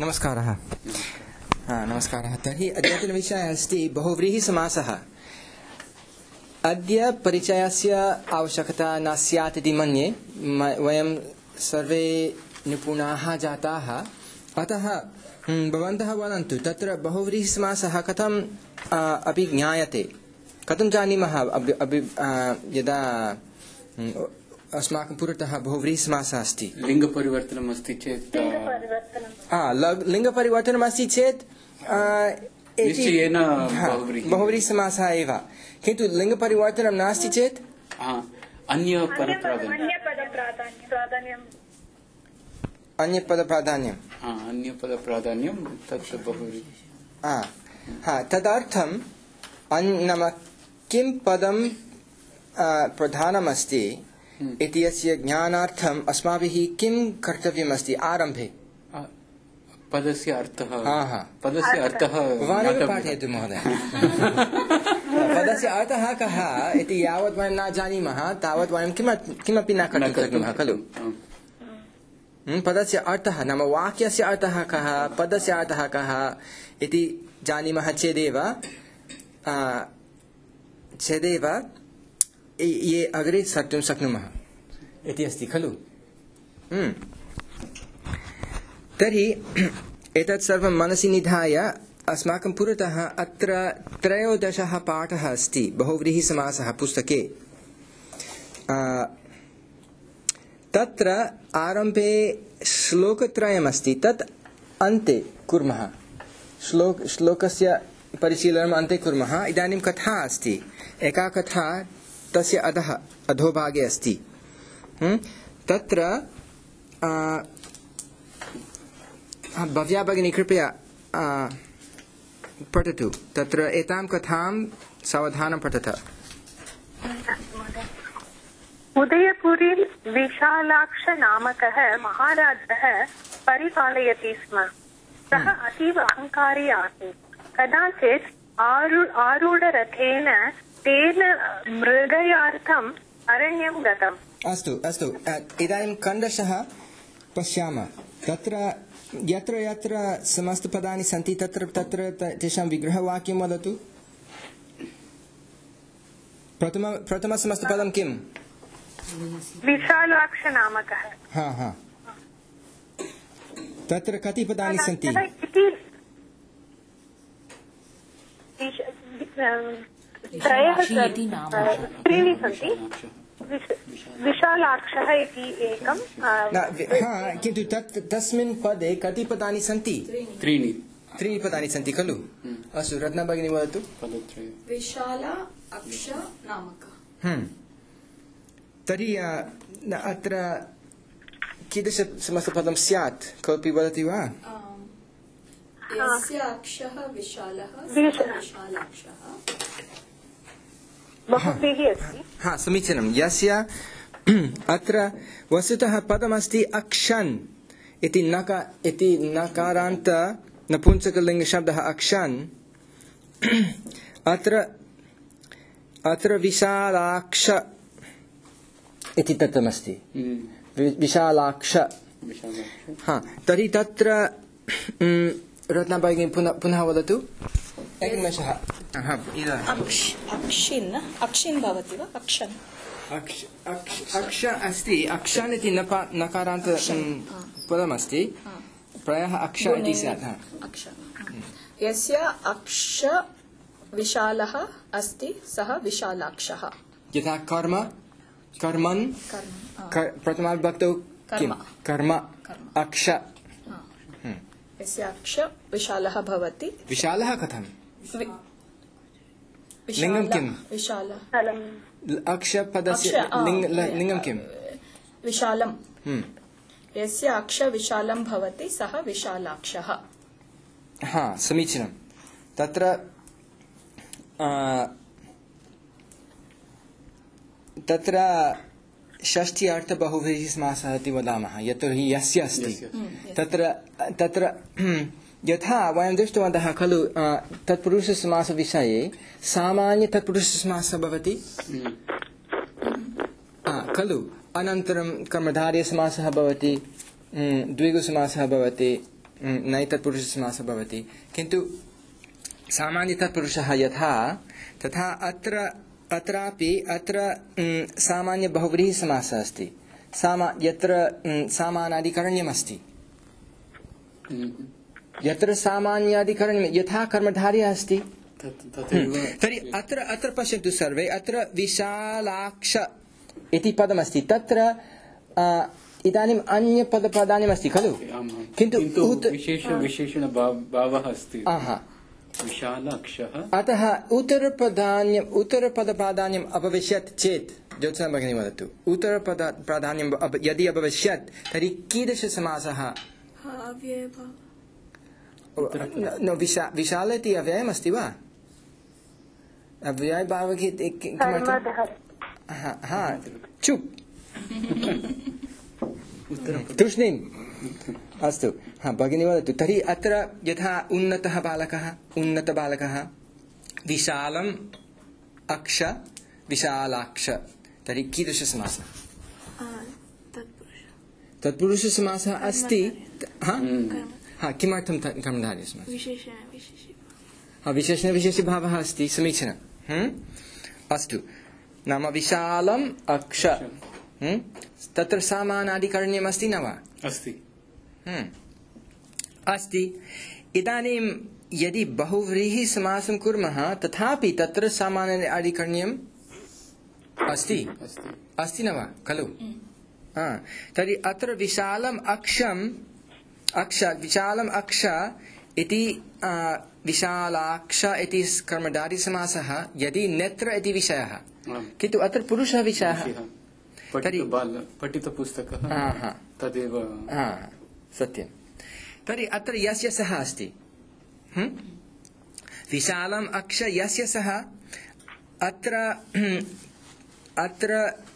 नमस्कारः। नमस्कारः। तर्हि अद्यतनविषयः अस्ति बहुव्रीहिसमासः। अद्य परिचयस्य आवश्यकता न स्यात् इति मन्ये। वयं सर्वे निपुणाः जाताः, अतः भवन्तः वदन्तु तत्र बहुव्रीहिसमासः कथम् अपि ज्ञायते, कथं जानीमः यदा अस्माकं पुरतः बहुव्रीहिसमासः अस्ति। लिङ्गपरिवर्तनम् अस्ति चेत् लिङ्गपरिवर्तनम् अस्ति चेत् निश्चयेन बहुव्रीहिसमासः एव, किन्तु लिङ्गपरिवर्तनं नास्ति चेत् अन्यपदप्राधान्यं तत् बहुव्रीहि। तदर्थं नाम किं पदं प्रधानमस्ति इत्यस्य ज्ञानार्थम् अस्माभिः किं कर्तव्यमस्ति आरम्भे। पदस्य अर्थः भवानेव पाठयतु महोदय। पदस्य अर्थः कः इति यावत् वयं न जानीमः तावत् वयं किमपि न कर्तुं शक्नुमः खलु। पदस्य अर्थः नाम वाक्यस्य अर्थः कः, पदस्य अर्थः कः इति जानीमः चेदेव ये अग्रे सर्तुं शक्नुमः इति अस्ति खलु। तर्हि एतत् सर्वं मनसि निधाय अस्माकं पुरतः अत्र 13 पाठः अस्ति बहुव्रीहिसमासः पुस्तके। तत्र आरम्भे श्लोकत्रयमस्ति, तत् अन्ते कुर्मः। श्लोकस्य परिशीलनम् अन्ते कुर्मः। इदानीं कथा अस्ति, एका कथा तस्य अधोभागे अस्ति। तत्र भव्या भगिनी कृपया पठतु। तत्र एतां कथां सावधानं पठत। उदयपुरी विशालाक्ष नामकः महाराजः परिपालयति स्म। सः अतीव अहङ्कारी आसीत्। कदाचित् आरूढरथेन तेन मृगयार्थम् अरण्यं गतम्। अस्तु इदानीं खण्डशः पश्यामः। तत्र यत्र यत्र समस्तपदानि सन्ति तत्र तेषां विग्रहवाक्यं वदतु। प्रथमसमस्तपदं किम्? विशालाक्ष नामकः। तत्र कति पदानि सन्ति? त्रीणि सन्ति। विशालाक्षः इति एकं। किन्तु तस्मिन् पदे कति पदानि सन्ति? त्रीणि पदानि सन्ति खलु। अस्तु, रत्ना भगिनी वदतु। विशाला अक्ष नामकः। तर्हि अत्र कीदृशसमस्तपदं स्यात्, कोऽपि वदति वा? यस्य अक्षः विशालः विशालाक्षः। समीचीनं। यस्य अत्र वस्तुतः पदमस्ति अक्षन् इति नकारान्त नपुंसकलिङ्गशब्दः अक्षन्। अत्र विशालाक्ष इति दत्तमस्ति। विशालाक्ष। तर्हि तत्र रत्ना भगिनी पुनः वदतु एकनिमेषः। अक्षिन् भवति वा? अक्षन् अक्ष अस्ति। अक्षन् इति नकारान्त पदमस्ति, प्रायः अक्ष इति स्यात्। यस्य अक्ष विशालः अस्ति सः विशालाक्षः। यथा कर्मन् प्रथमाविभक्तौ किं? कर्म अक्ष। यस्य अक्ष विशालः भवति। विशालः कथं? लिङ्गं किम्? विशालः अक्षपदस्य लिङ्गं किम्? विशालम्। यस्य अक्ष विशालं भवति सः विशालाक्षः। समीचीनं। तत्र षष्ठी अर्थ बहुव्रीहिसमासः इति वदामः, यतोहि यस्य अस्ति। तत्र यथा वयं दृष्टवन्तः खलु तत्पुरुषसमासविषये सामान्य तत्पुरुषसमासः भवति खलु। अनन्तरं कर्मधारयसमासः भवति, द्विगुसमासः भवति, नै तत्पुरुषसमासः भवति किन्तु सामान्य तत्पुरुषः यथा तथा अत्रापि अत्र सामान्य बहुव्रीहि समासः अस्ति यत्र सामानादिकरण्यमस्ति यत्र सामान्यादिकरण्यं यथा कर्मधारय अस्ति तर्हि अत्र पश्यन्तु सर्वे अत्र विशालाक्ष इति पदमस्ति तत्र इदानीम् अन्यपदान्यमस्ति खलु किन्तु विशेषणभावः अस्ति विशालाक्षः अतः उत्तरपदप्राधान्यम् अभविष्यत् चेत् ज्योत्सना भगिनी वदतु उत्तरपदप्राधान्यं यदि अभविष्यत् तर्हि कीदृशसमासः विशाल इति अव्ययमस्ति वा अव्ययभावः चुप् तूष्णीम् अस्तु भगिनी वदतु तर्हि अत्र यथा उन्नतबालकः विशालम् अक्ष विशालाक्ष तर्हि कीदृशसमासः तत्पुरुषसमासः अस्ति किमर्थं कर्मधारयसमासः विशेषणविशेषभावः अस्ति समीचीनम् अस्तु नाम विशालम् अक्ष तत्र सामानादिकरण्यम् अस्ति न वा अस्ति इदानीं यदि बहुव्रीहि समासं कुर्मः तथापि तत्र सामानादिकरण्यम् अस्ति न वा खलु तर्हि अत्र विशालम् अक्ष इति विशालाक्ष इति कर्मधारयसमासः यदि नेत्र इति विषयः किन्तु अत्र पुरुषः विषयः पठितपुस्तकः तदेव सत्यं तर्हि अत्र यस्य सः अस्ति विशालम् अक्ष यस्य सः अत्र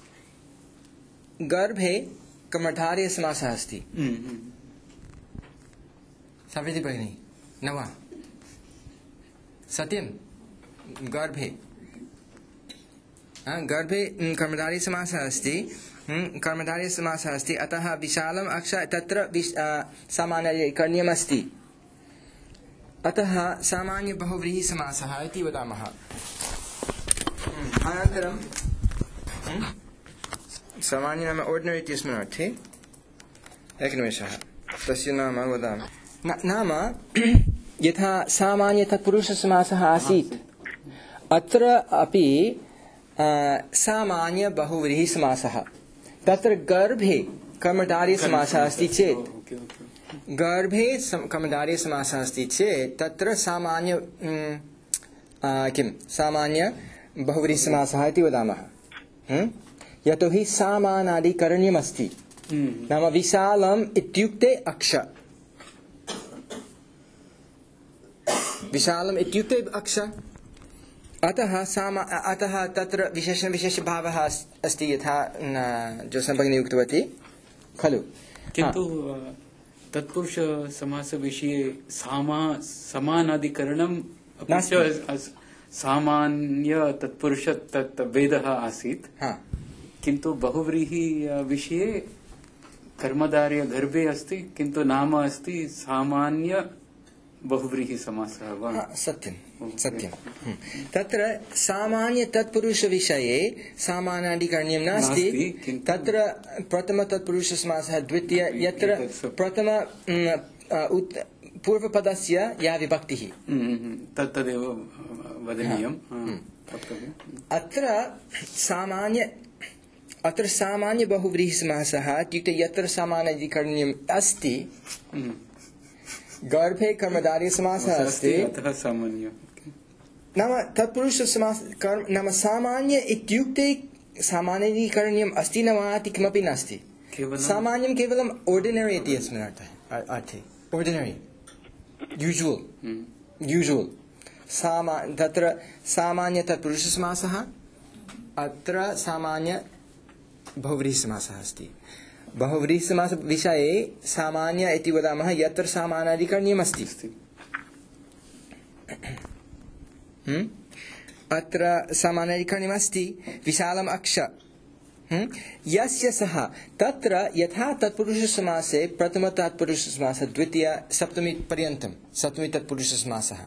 गर्भे कर्मधारयसमासः अस्ति सावित्री भगिनी न वा सत्यं गर्भे कर्मधारयसमासः अस्ति अतः विशालम् अक्ष तत्र सामान्यकरण्यमस्ति अतः सामान्य बहुव्रीहि समासः इति वदामः अनन्तरं सामान्य नाम ऑर्डिनरी इत्यस्मिन् अर्थे एकनिमेषः तस्य नाम वदामि नाम यथा सामान्य तत्पुरुषसमासः आसीत् अत्र अपि सामान्य बहुव्रीहि समासः तत्र गर्भे कर्मधारयसमासः अस्ति चेत् तत्र सामान्य सामान्य बहुव्रीहि समासः इति वदामः यतोहि सामानादिकरण्यमस्ति नाम विशालम् इत्युक्ते अक्ष अतः तत्र विशेषभावः अस्ति यथा ज्योत्सना भगिनी उक्तवती खलु किन्तु तत्पुरुषसमासविषये समानादिकरणम् सामान्य तत्पुरुष तत् वेदः आसीत् किन्तु बहुव्रीहि विषये कर्मधारय गर्भे अस्ति किन्तु नाम अस्ति सामान्य बहुव्रीहि समासः वा सत्यं तत्र सामान्य तत्पुरुष विषये सामानादिकरण्यं नास्ति तत्र प्रथम तत्पुरुषसमासः द्वितीय यत्र प्रथम पूर्वपदस्य या विभक्तिः तदेव वदनीयम् अत्र सामान्य बहुव्रीहि समासः इत्युक्ते यत्र सामानादिकरण्यम् अस्ति गर्भे कर्मधारयसमासः अस्ति नाम तत्पुरुषसमासः नाम सामान्य इत्युक्ते सामानादिकरण्यम् अस्ति न वा इति किमपि नास्ति सामान्यं केवलम् ऑर्डिनरी इति अस्मिन् अर्थे ऑर्डिनरी यूजुवल् तत्र सामान्य तत्पुरुषसमासः अत्र सामान्य बहुव्रीहि समासः अस्ति बहुव्रीहि समास विषये सामान्य इति वदामः यत्र सामानादिकरण्यमस्ति अत्र सामानादिकरण्यमस्ति विशालम् अक्ष यस्य सः तत्र यथा तत्पुरुषसमासे प्रथम तत्पुरुषसमासः द्वितीय सप्तमी पर्यन्तं सप्तमी तत्पुरुषसमासः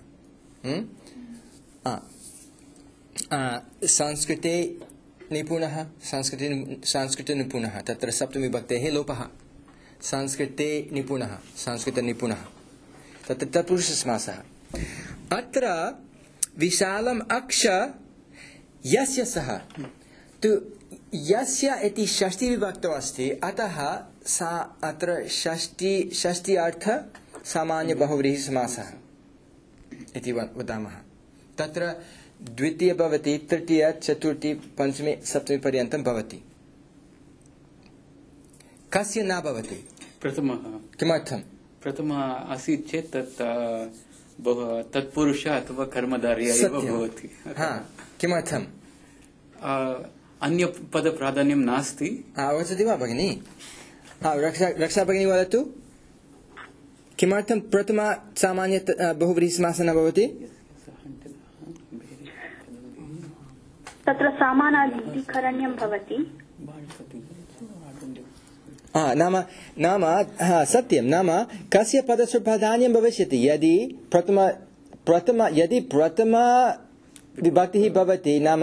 संस्कृते निपुणः संस्कृते निपुणः तत्र सप्तमी विभक्तेः लोपः संस्कृते निपुणः संस्कृतनिपुणः तत्र तत्पुरुषसमासः अत्र विशालम् अक्ष यस्य सः तु यस्य इति षष्ठी विभक्तौ अस्ति अतः सा अत्र षष्ठी अर्थ सामान्य बहुव्रीहि समासः इति वदामः तत्र द्वितीय भवति तृतीय चतुर्थी पंचमी सप्तमी पर्यन्तं भवति कस्य न भवति प्रथमः किमर्थं प्रथमः आसीत् चेत् तत्पुरुष अथवा कर्मधारय एव भवति किमर्थम् अन्यपदप्राधान्यं नास्ति वदति वा भगिनी रक्षा भगिनी वदतु किमर्थं प्रथम सामान्य बहुव्रीहि समासः न भवति तत्र समानाधिकरण्यं भवति नाम सत्यं नाम कस्य पदस्य प्राधान्यं भविष्यति यदि प्रथम विभक्तिः भवति नाम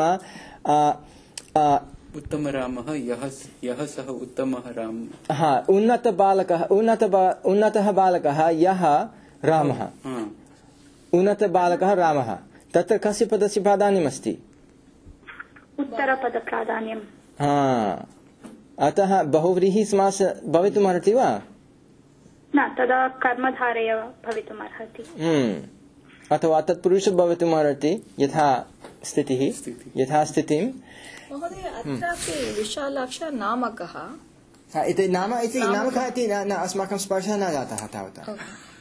उत्तमरामः यः सः उत्तमः रामः उन्नतः बालकः यः रामः उन्नतबालकः रामः तत्र कस्य पदस्य प्राधान्यमस्ति उत्तरपदप्राधान्यं अतः बहुव्रीहि समासः भवितुमर्हति वा न तदा कर्मधारय भवितुमर्हति अथवा तत्पुरुषः भवितुमर्हति यथा स्थितिं महोदय अत्रापि विशालाक्ष नाम कः इति नाम कः इति न अस्माकं स्पर्शः न जातः तावता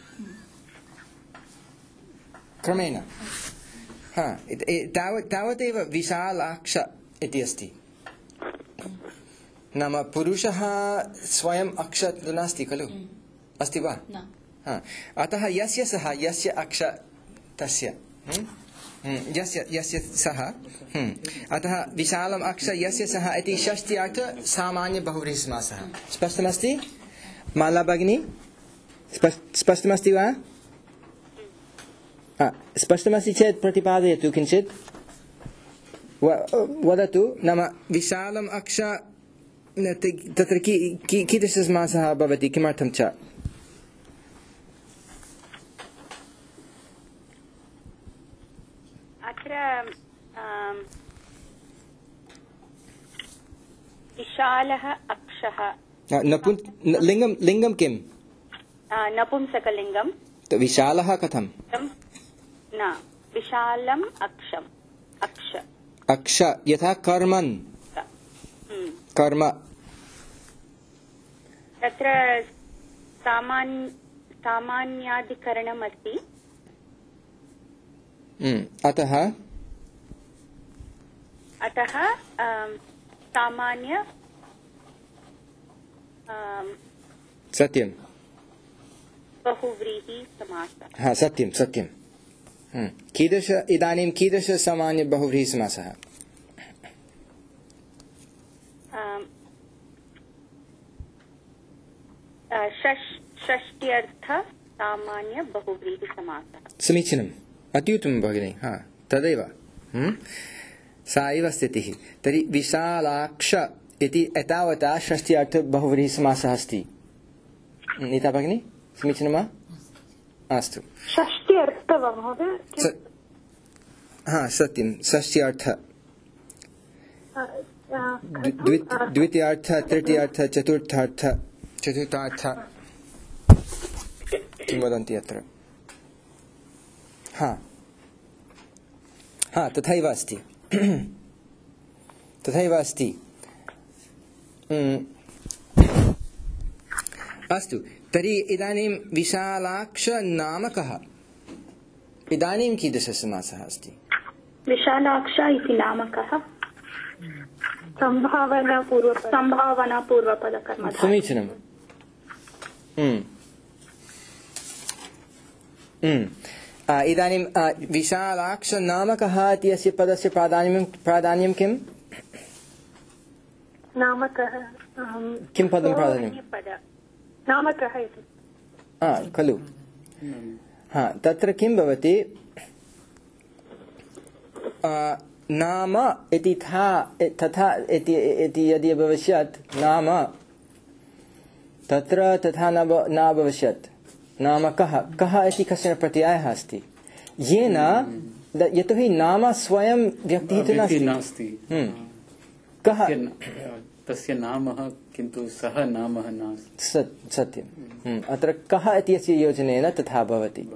क्रमेण तावदेव विशालाक्ष इति अस्ति नाम पुरुषः स्वयं अक्ष नास्ति खलु अस्ति वा अतः यस्य सः यस्य अक्ष तस्य यस्य सः अतः विशालम् अक्ष यस्य सः इति षष्ठी अर्थ सामान्य बहुव्रीहि समासः स्पष्टमस्ति माला भगिनी स्पष्टमस्ति वा स्पष्टमस्ति चेत् प्रतिपादयतु किञ्चित् वदतु नाम विशालम् अक्ष तत्र कीदृशसमासः भवति किमर्थं च अत्र विशालः अक्षः लिङ्गं किम् नपुंसकलिङ्गं विशालः कथं न विशालम् अक्ष यथा कर्मन् कर्म तत्र सामान्याधिकरणम् अस्ति अतः सामान्य सत्यं बहुव्रीहि समासः सत्यं इदानीं कीदृश सामान्य बहुव्रीहि समासः षष्ट्यर्थ सामान्य बहुव्रीहि समासः समीचीनम् अत्युत्तमं भगिनी तदेव सा एव स्थितिः तर्हि विशालाक्ष इति एतावता षष्ट्यर्थ बहुव्रीहि समासः अस्ति नीता भगिनी समीचीनं वा अस्तु षष्ट्यर्थ वा महोदय सत्यं षष्ट्यर्थ द्वितीयार्थ तृतीयार्थ चतुर्थार्थ किं वदन्ति अत्र तथैव अस्ति अस्तु तर्हि इदानीं विशालाक्ष नाम कः इदानीं कीदृशसमासः अस्ति विशालाक्ष इति नाम कः संभावनापूर्वपदकर्मधारय समीचीनम् इदानीं विशालाक्ष नाम कः इति अस्य पदस्य प्राधान्यं किम् नामकः किं पदं प्राधान्यं नामकः इति खलु तत्र किं भवति नाम इति तथा इति यदि भविष्यत् नाम तत्र तथा न भविष्यत् नाम कः इति कश्चन प्रत्ययः अस्ति येन यतोहि नाम स्वयं व्यक्तिः तु नास्ति कः तस्य नाम किन्तु सः नाम नास्ति सत्यम् अत्र कः इत्यस्य योजनेन तथा भवति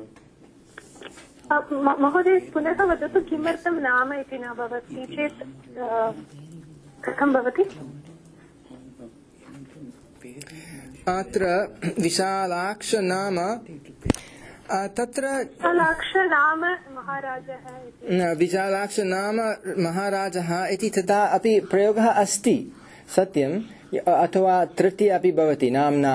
महोदय पुनः वदतु किमर्थं नाम इति न भवति चेत् कथं भवति अत्र विशालाक्ष नाम तत्र विशालाक्ष नाम महाराजः विशालाक्ष नाम महाराजः इति तथा अपि प्रयोगः अस्ति सत्यम् अथवा तृतीय अपि भवति नाम्ना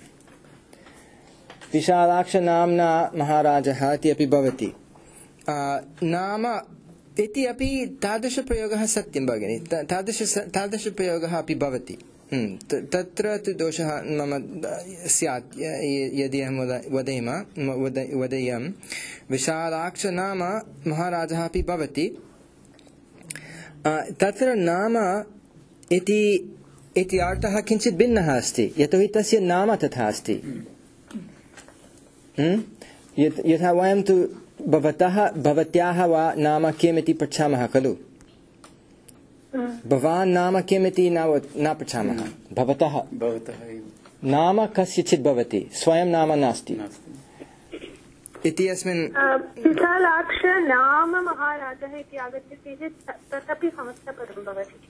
विशालाक्ष नाम्ना महाराजः इति अपि भवति नाम इति अपि तादृशप्रयोगः सत्यं भगिनि तादृशप्रयोगः अपि भवति तत्र तु दोषः मम स्यात् यदि अहं वदेयं विशालाक्ष नाम महाराजः अपि भवति तत्र नाम इति अर्थः किञ्चित् भिन्नः अस्ति यतोहि तस्य नाम तथा अस्ति यथा वयं तु भवत्याः वा नाम किमिति पृच्छामः खलु भवान् नाम किमिति न पृच्छामः भवतः नाम कस्यचित् भवति स्वयं नाम नास्ति इति अस्मिन् विशालाक्ष नाम महाराजः इति आगच्छति चेत् तदपि संस्थापदं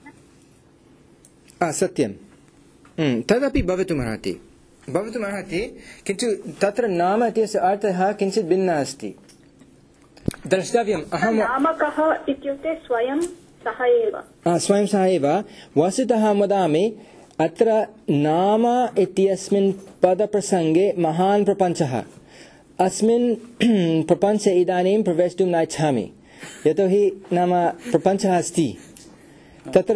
भवति सत्यं तदपि भवितुमर्हति किन्तु तत्र नाम इत्यस्य अर्थः किञ्चित् भिन्नः अस्ति द्रष्टव्यम् नामकः इत्युक्ते स्वयं सः एव वस्तुतः वदामि अत्र नाम इत्यस्मिन् पदप्रसङ्गे महान् प्रपञ्चः अस्मिन् प्रपञ्चे इदानीं प्रवेष्टुं न इच्छामि यतोहि नाम प्रपञ्चः अस्ति तत्र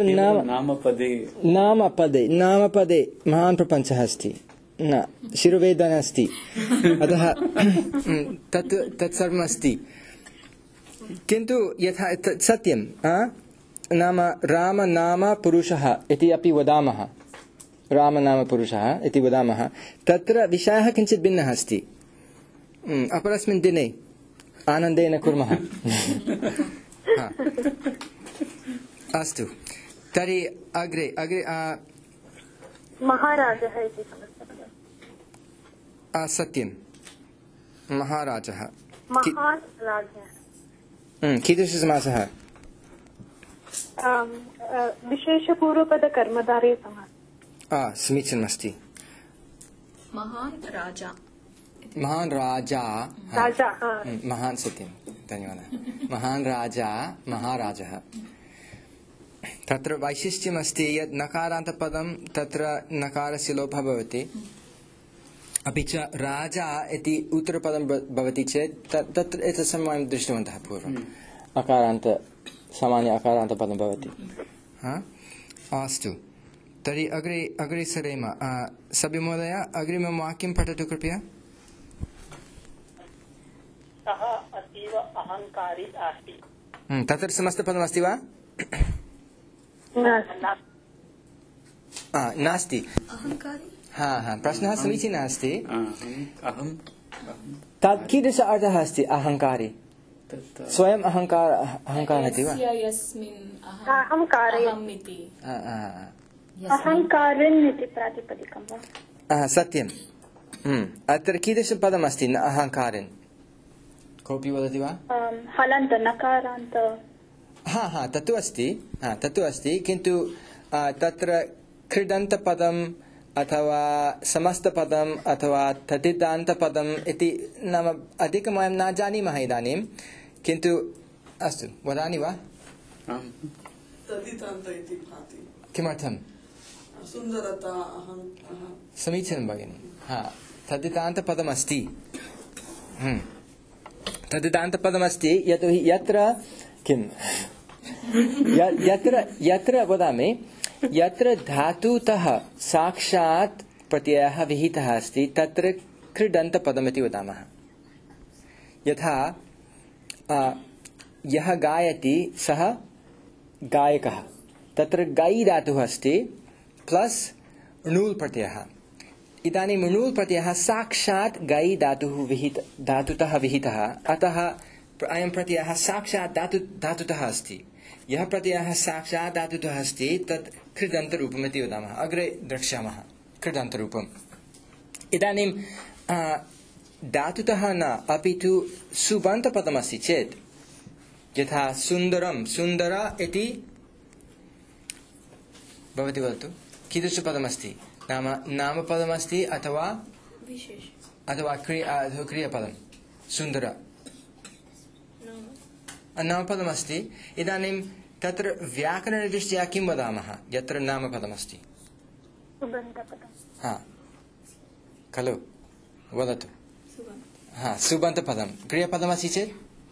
नामपदे महान् प्रपञ्चः अस्ति न शिरोवेदना अस्ति अतः तत् सर्वम् अस्ति किन्तु यथा सत्यं नाम राम नाम पुरुषः इति अपि वदामः राम नाम पुरुषः इति वदामः तत्र विषयः किञ्चित् भिन्नः अस्ति अपरस्मिन् दिने आनन्देन कुर्मः अस्तु तर्हि अग्रे महाराजः इति सत्यं महाराजः कीदृशसमासः विशेषपूर्वपदकर्मधारय समासः समीचीनमस्ति महान् राजा महान् सत्यं धन्यवादः महान् राजा महाराजः तत्र वैशिष्ट्यमस्ति यत् नकारान्तपदं तत्र नकारस्य लोपः भवति अपि च राजा इति उत्तरपदं भवति चेत् तत्र एतत् वयं दृष्टवन्तः पूर्वम् सामान्य अकारान्तपदं भवति अस्तु तर्हि अग्रे सरेम सभ्यमहोदय अग्रिमं वाक्यं पठतु कृपया सः अतीव अहङ्कारी आसीत् तत्र समस्तपदमस्ति वा नास्ति प्रश्नः समीचीनः अस्ति तत् कीदृश अर्थः अस्ति अहङ्कारी स्वयं अहङ्कारः इति वा अहङ्कारन् इति प्रातिपदिकं वा सत्यं अत्र कीदृशं पदम् अस्ति न अहङ्कारन् कोऽपि वदति वा हलन्त नकारान्त तत्तु अस्ति किन्तु तत्र कृदन्तपदम् अथवा समस्तपदम् अथवा तदितान्तपदम् इति नाम अधिकं वयं न जानीमः इदानीं किन्तु अस्तु वदामि वा किमर्थं समीचीनं भगिनि तदितान्तपदमस्ति तदितान्तपदमस्ति यतोहि यत्र किं यत्र वदामि यत्र धातुतः साक्षात् प्रत्ययः विहितः अस्ति तत्र कृदन्तपदमिति वदामः। यथा यः गायति सः गायकः, तत्र गै धातुः अस्ति प्लस णुल् प्रत्ययः। इदानीं णुल् प्रत्ययः साक्षात् गै धातुतः विहितः, अतः अयं प्रत्ययः साक्षात् धातुतः अस्ति। यः प्रत्ययः साक्षात् धातुतः अस्ति तत् कृदन्तरूपमिति वदामः। अग्रे द्रक्ष्यामः कृदन्तरूपम्। इदानीं धातुतः न अपि तु सुबन्तपदमस्ति चेत्, यथा सुन्दरं, सुन्दर इति भवती वदतु कीदृशपदमस्ति? नामपदमस्ति अथवा क्रियापदं? सुन्दर नामपदमस्ति। इदानीं तत्र व्याकरणदृष्ट्या किं वदामः यत्र नामपदमस्ति? हा खलु, वदतु। हा, सुबन्तपदं। क्रियापदमस्ति चेत्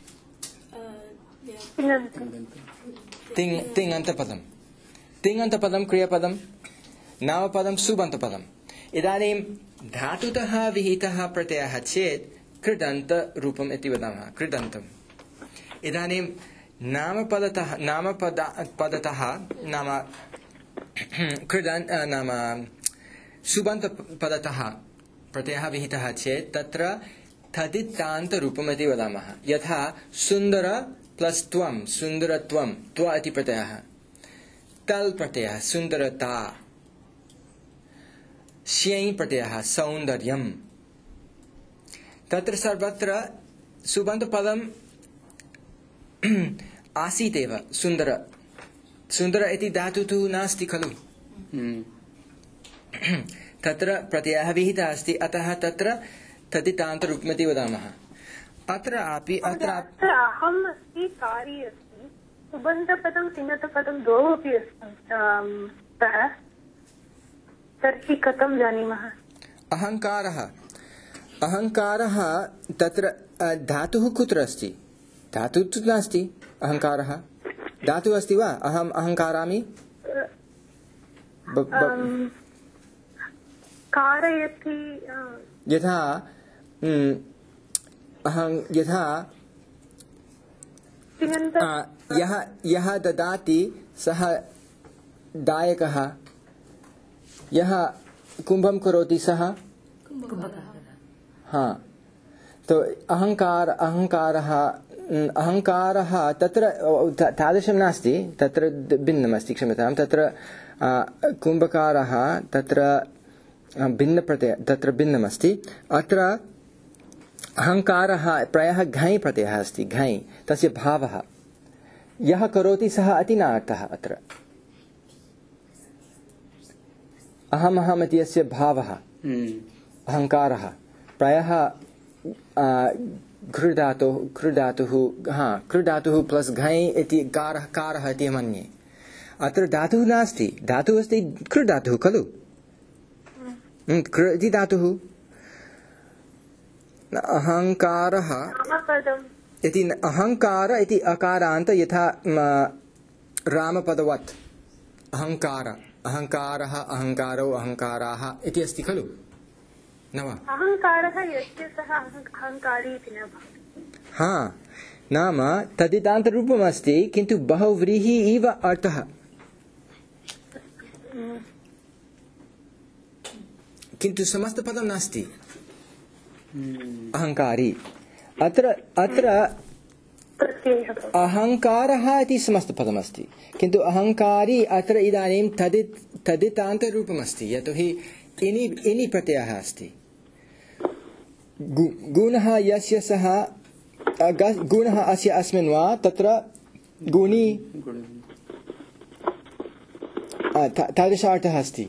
तिङन्तपदं। तिङन्तपदं क्रियापदं, नामपदं सुबन्तपदम्। इदानीं धातुतः विहितः प्रत्ययः चेत् कृदन्तरूपम् इति वदामः, कृदन्तम्। इदानीं नामपदतः सुबन्तपदतः प्रत्ययः विहितः चेत् तत्र थदितान्तरूपम् इति वदामः। यथा सुन्दर प्लस त्वं, सुन्दरत्वं, त्व इति प्रत्ययः। तल् प्रत्ययः सुन्दरता, श्यै प्रत्ययः सौन्दर्यम्। तत्र सर्वत्र सुबन्तपदम् आसीदेव। सुन्दर, सुन्दर इति धातुः तु नास्ति खलु। तत्र प्रत्ययः विहितः अस्ति, अतः तत्र तदितान्तरूपमिति वदामः। अत्र अहम् अस्ति, कारी अस्ति, सुबन्तपदं तिङन्तपदं द्वौ अपि अस्ति, तर्हि कथं जानीमः? अहङ्कारः तत्र धातुः कुत्र अस्ति? धातुः तु नास्ति। अहङ्कारः धातुः अस्ति वा? अहम् अहङ्कारामि कारयति। यथा यः ददाति सः दायकः, यः कुम्भं करोति सः हाँ। तो अहङ्कारः तत्र तादृशं नास्ति, तत्र भिन्नमस्ति, क्षम्यतां। तत्र कुम्भकारः तत्र भिन्नप्रत्यय, तत्र भिन्नमस्ति। अत्र अहङ्कारः प्रायः घञ् प्रत्ययः अस्ति। घञ् तस्य भावः, यः करोति सः अति न अर्थः। अत्र अहम् इत्यस्य भावः अहङ्कारः प्रायः कृधातुः प्लस घञ् इति कारः इति मन्ये। अत्र धातुः नास्ति, धातुः अस्ति कृधातुः खलु। कृ इति धातुः। अहङ्कारः इति अहङ्कार इति अकारान्त, यथा रामपदवत् अहङ्कार, अहङ्कारः, अहङ्कारो, अहङ्काराः इति अस्ति खलु, न वा? अहङ्कारः यस्य सः अहङ्कारी इति न भवति। हा, नाम तदितान्तरूपम् अस्ति, किन्तु बहुव्रीहि इव अर्थः। किन्तु समस्तपदं नास्ति अहङ्कारी। अत्र अहङ्कारः इति समस्तपदमस्ति, किन्तु अहङ्कारी अत्र इदानीं तदितान्तरूपमस्ति, यतोहि इनि प्रत्ययः अस्ति। गुणः यस्य सः, गुणः अस्य अस्मिन् वा, तत्र गुणी तादृश अर्थः अस्ति।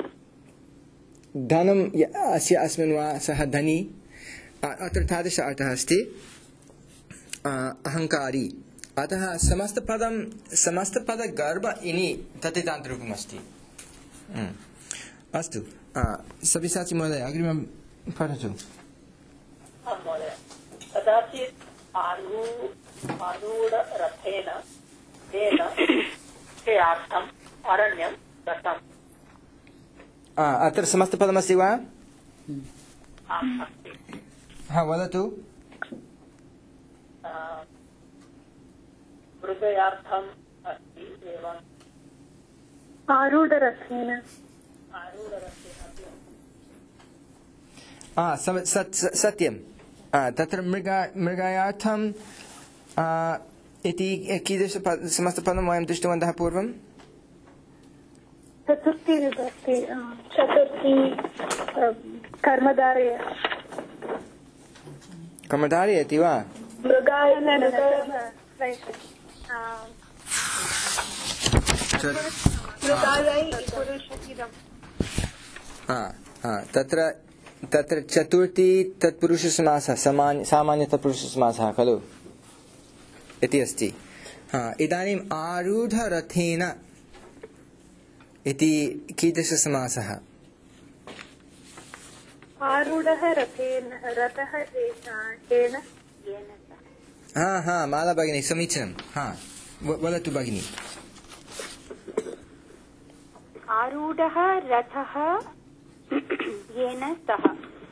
धनम् अस्य अस्मिन् वा, सः धनी, अत्र तादृश अर्थः अस्ति अहङ्कारी। अतः समस्तपदगर्भ इनि तदितान्तरूपमस्ति। अस्तु, सव्यसाची महोदय अग्रिमं पठतु। कदाचित् आरूढरथेन तेन क्रियार्थम् अरण्यं रथम् अत्र समस्तपदमस्ति वा? आम् अस्ति। वदतु। हृदयार्थम् अस्ति एवम् आरूढरथेन सत्यं। तत्र मृगायार्थम् इति कीदृश समस्तपदं वयं दृष्टवन्तः पूर्वं? चतुर्थी विभक्ति चतुर्थी कर्मधारयति वा? मृगाय तत्र चतुर्थी तत्पुरुषसमासः सामान्य तत्पुरुषसमासः खलु इति अस्ति। इदानीम् आरूढरथेन इति कीदृशसमासः? आरूढः रथेन रथः येन माला भगिनी समीचीनं। वदतु भगिनी। आरूढः रथः येन सह।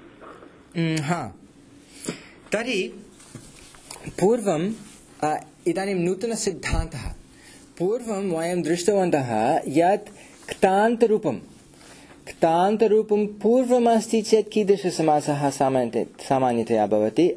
तर्हि पूर्वं इदानीं नूतनसिद्धान्तः। पूर्वं वयं दृष्टवन्तः यत् क्तान्तरूपं पूर्वमस्ति चेत् कीदृशसमासः सामान्यतया भवति?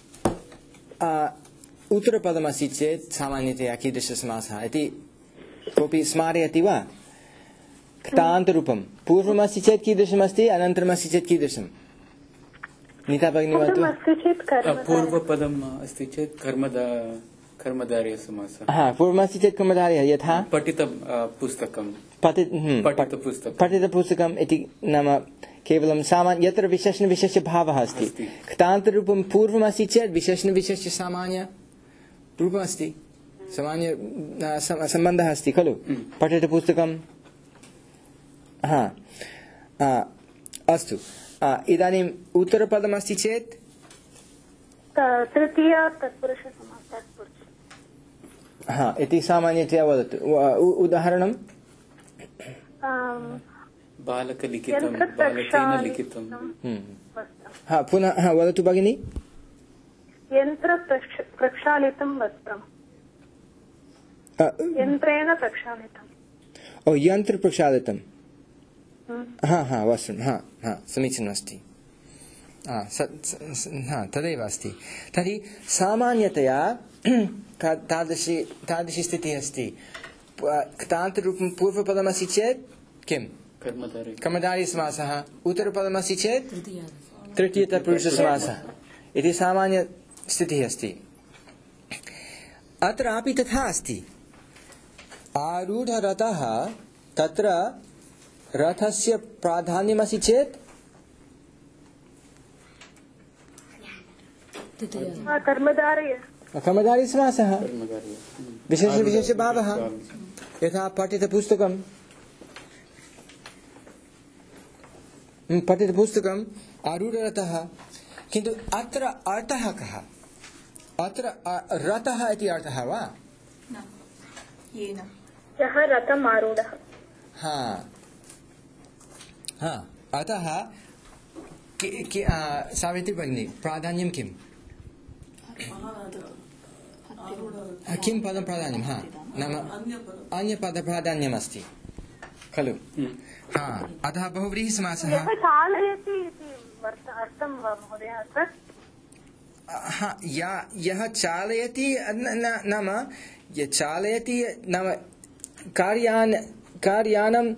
उत्तरपदमस्ति चेत् सामान्यतया कीदृशसमासः इति कोऽपि स्मारयति वा? क्तान्तरूपं पूर्वमस्ति चेत् कीदृशमस्ति, अनन्तरमस्ति चेत् कीदृशं? नीता भगिनी वदतु। पूर्वपदम् अस्ति चेत् कर्मधारयसमासः। पूर्वमस्ति चेत् कर्मधारयः। यथा पठितपुस्तकम् इति नाम केवलं यत्र विशेषणविशेषभावः अस्ति। क्तान्तरूपं पूर्वमस्ति चेत् विशेषणविशेष्य सामान्य रूपमस्ति, सामान्य सम्बन्धः अस्ति खलु। पठितपुस्तकं अस्तु। इदानीम् उत्तरपदमस्ति चेत् तृतीया तत्पुरुषसमासः इति सामान्यतया वदतु। उदाहरणं बालकलिखितं, बालकेन लिखितं। पुनः वदतु भगिनी। यन्त्रप्रक्षालितं वस्त्रं। यन्त्रेण प्रक्षालितम्। यन्त्रप्रक्षालितं वस्त्रं। समीचीनमस्ति। तदेव अस्ति। तर्हि सामान्यतया तादृशी स्थितिः अस्ति। क्तान्तरूपं पूर्वपदमस्ति चेत् किं? कर्मधारयसमासः। उत्तरपदमस्ति चेत् तृतीयतत्पुरुषसमासः इति सामान्यस्थितिः अस्ति। अत्रापि तथा अस्ति। आरूढरथः तत्र रथस्य प्राधान्यमस्ति चेत् कर्मधारयसमासः। विशेषभावः यथा पठितपुस्तकम् आरूढरथः। किन्तु अत्र अर्थः कः? अत्र रथः इति अर्थः वा? यः रथम् आरूढः। अतः सावित्री भगिनी प्राधान्यं किम्? किं पदं प्राधान्यं? नाम अन्यपदप्राधान्यमस्ति खलु। अतः बहुव्रीहिसमासः। यः चालयति नाम चालयति नाम कार्यानं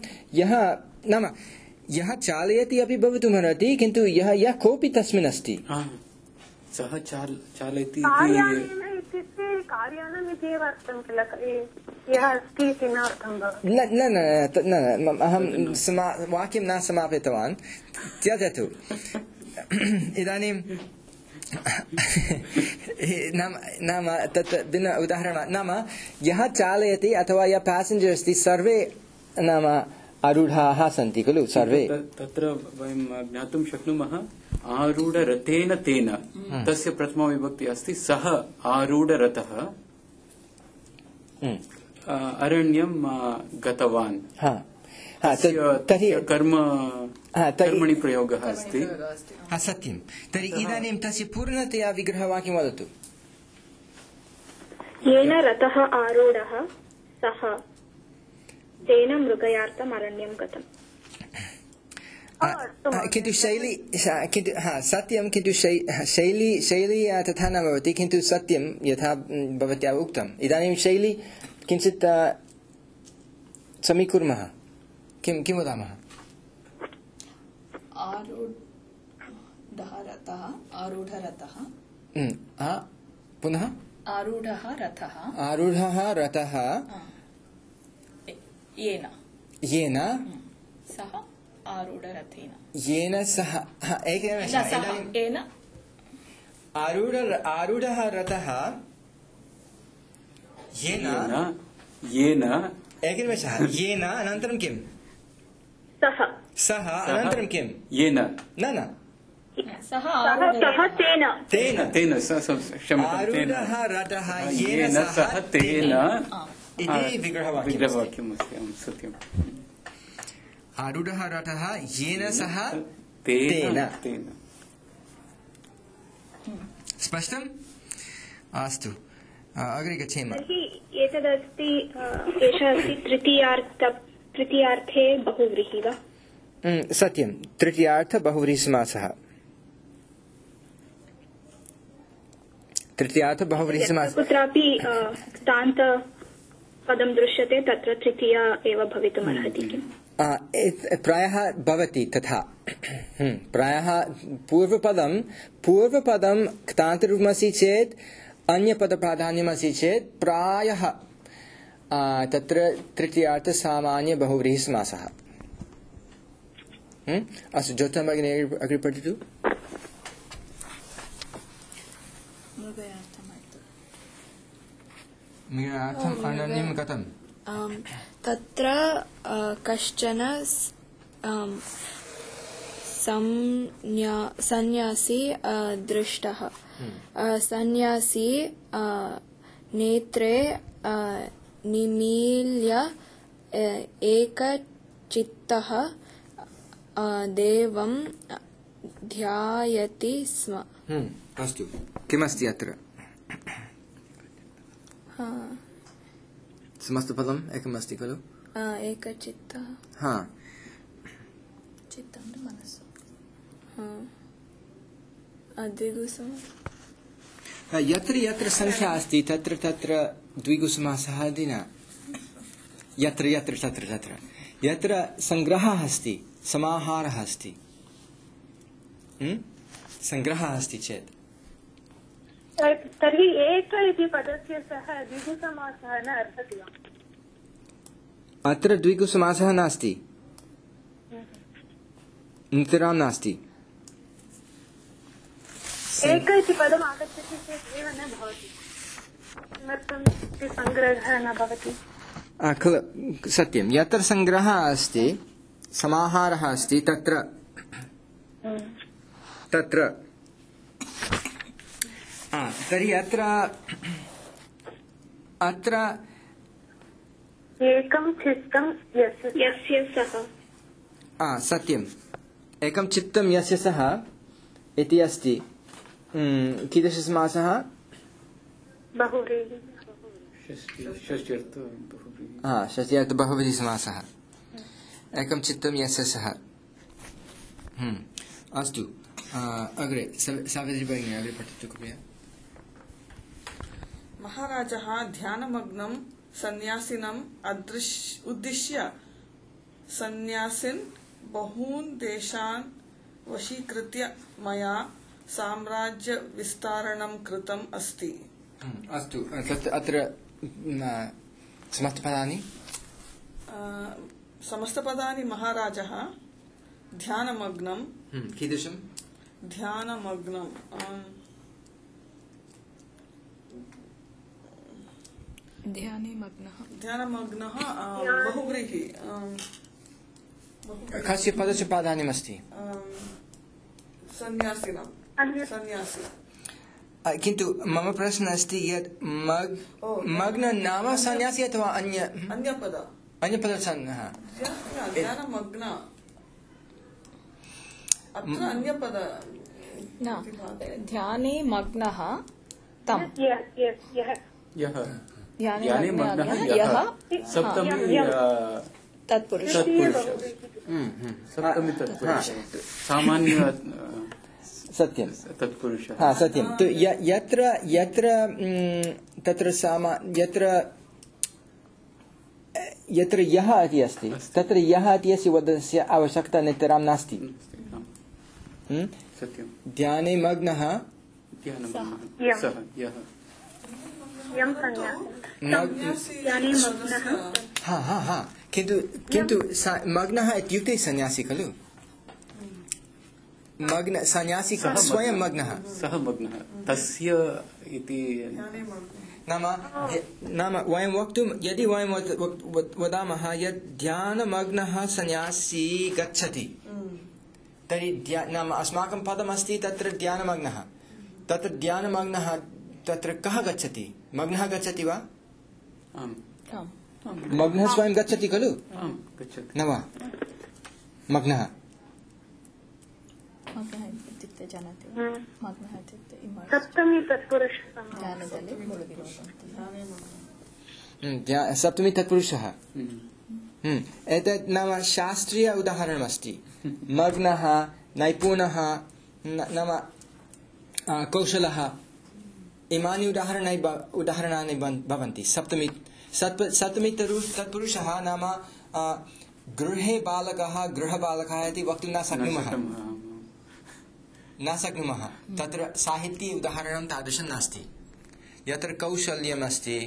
यः चालयति अपि भवितुमर्हति, किन्तु यः कोऽपि तस्मिन् अस्ति सः चालयति। अहं वाक्यं न समापितवान्, त्यजतु। इदानीं नाम तत् भिन्न उदाहरणं। नाम यः चालयति अथवा यः प्यासेञ्जर् अस्ति सर्वे नाम आरूढाः सन्ति खलु सर्वे। तत्र वयं ज्ञातुं शक्नुमः आरूढरथेन तेन तस्य प्रथमाविभक्ति अस्ति। सः आरूढरथः अरण्यं गतवान्। तर्हि कर्मणि प्रयोगः अस्ति। सत्यं। तर्हि इदानीं तस्य पूर्णतया विग्रहवाक्यं वदतु। येन रथः आरूढः सः तेन मृगयार्थम् अरण्यं गतम्। किन्तु शैली सत्यं, किन्तु शैली तथा न भवति, किन्तु सत्यं यथा भवत्या उक्तम्। इदानीं शैली किञ्चित् समीकुर्मः। किं वदामः? आरूढरथः पुनः आरूढः रथः येन सः आरूढरथेन येन सह आरूढः रथः येन एकनिमेषः येन अनन्तरं किं? सः अनन्तरं किं? येन न सः तेन आरूढः रथः येन सह तेन इति विग्रहवाक्यम् अस्ति। सत्यम्। आरूढः रथः येन सह तेन। स्पष्टम्? अस्तु, अग्रे गच्छेम। एतदस्ति एषः अस्ति तृतीयार्थे बहुव्रीहि वा? सत्यं, तृतीयार्थ बहुव्रीहिसमासः। तृतीयार्थ बहुव्रीहिसमासः कुत्रापि तान्तपदं दृश्यते तत्र तृतीया एव भवितुमर्हति किम्? प्रायः भवति तथा। प्रायः पूर्वपदं क्तान्तरूपमस्ति चेत् अन्यपदप्राधान्यमस्ति चेत् प्रायः तत्र तृतीयार्थ सामान्य बहुव्रीहिसमासः। अस्तु, ज्योत्स्ना भगिनी अग्रे पठतु। मृगयार्थम् अरण्यं गतम्। तत्र कश्चन सन्यासी दृष्टः। सन्यासी नेत्रे निमील्य एकचित्तः देवं ध्यायति स्म। अस्तु, किमस्ति अत्र? समस्तपदम् एकमस्ति खलु? एकचित्तः। चित्तं मनस्सु। यत्र यत्र संख्या अस्ति तत्र तत्र द्विगुसमासः इति न। यत्र यत्र तत्र तत्र यत्र संग्रहः अस्ति, समाहारः अस्ति, संग्रहः अस्ति चेत् तर्हि एक इति पदस्य सह द्विगुसमासः न अर्हति वा? अत्र द्विगुसमासः नास्ति, नितरां नास्ति। एक इति पदम् आगच्छति चेत् एव न भवति। किमर्थं सङ्ग्रहः न भवति? सत्यं, यत्र सङ्ग्रहः अस्ति, समाहारः अस्ति, तत्र तर्हि अत्र एकं चित्तं यस्य सः। सत्यम्, एकं चित्तं यस्य सः इति अस्ति। कीदृशसमासः? षष्ट्यर्थ बहुव्रीहिसमासः। एकं चित्तं यस्य सः। अस्तु, अग्रे सावित्री भगिनी अग्रे पठतु कृपया। महाराजः ध्यानमग्नं सन्यासिनम् उद्दिश्य सन्यासिन् बहून् देशान् वशीकृत्य मया साम्राज्यविस्तारणं कृतम् अस्ति। अस्तु, अत्र समस्तपदानि महाराजः ध्यानमग्नं। कीदृशं? ध्यानमग्नं ध्यानमग्नः बहुव्रीहि। कस्य पदस्य प्राधान्यमस्ति? सन्यासी। किन्तु मम प्रश्नः अस्ति यत् मग्न नाम सन्यासी अथवा अन्यपद? अन्यपदसन्नः ध्यानमग्न अत्र अन्यपद न ध्याने मग्नः तम् ध्याने मग्नः यः सप्तमी तत्पुरुष सप्तमी तत्पुरुष सामान्य सत्यं तत्पुरुषः सत्यं तु यत्र यत्र तत्र यत्र यः इति अस्ति तत्र यः इत्यस्य वदनस्य आवश्यकता नितरां नास्ति। सत्यं ध्याने मग्नः किन्तु मग्नः इत्युक्ते सन्यासी खलु। मग्न सन्यासी स्वयं मग्नः सः मग्नः तस्य इति नाम वयं वक्तुं यदि वयं वदामः यत् ध्यानमग्नः सन्यासी गच्छति तर्हि नाम अस्माकं पदमस्ति तत्र ध्यानमग्नः तत्र कः गच्छति मग्नः गच्छति वा मग्नः स्वयं गच्छति खलु न वा मग्नः इत्युक्ते जानाति मग्नः इत्युक्ते सप्तमी तत्पुरुष ध्यानदले सप्तमी तत्पुरुषः एतत् नाम शास्त्रीय उदाहरणमस्ति मग्नः नैपुणः नाम कौशलः इमानि उदाहरणानि भवन्ति। सप्तमी तत्पुरुषः नाम गृहे बालकः गृहबालकः इति वक्तुं न शक्नुमः तत्र साहित्ये उदाहरणं तादृशं नास्ति यत्र कौशल्यमस्ति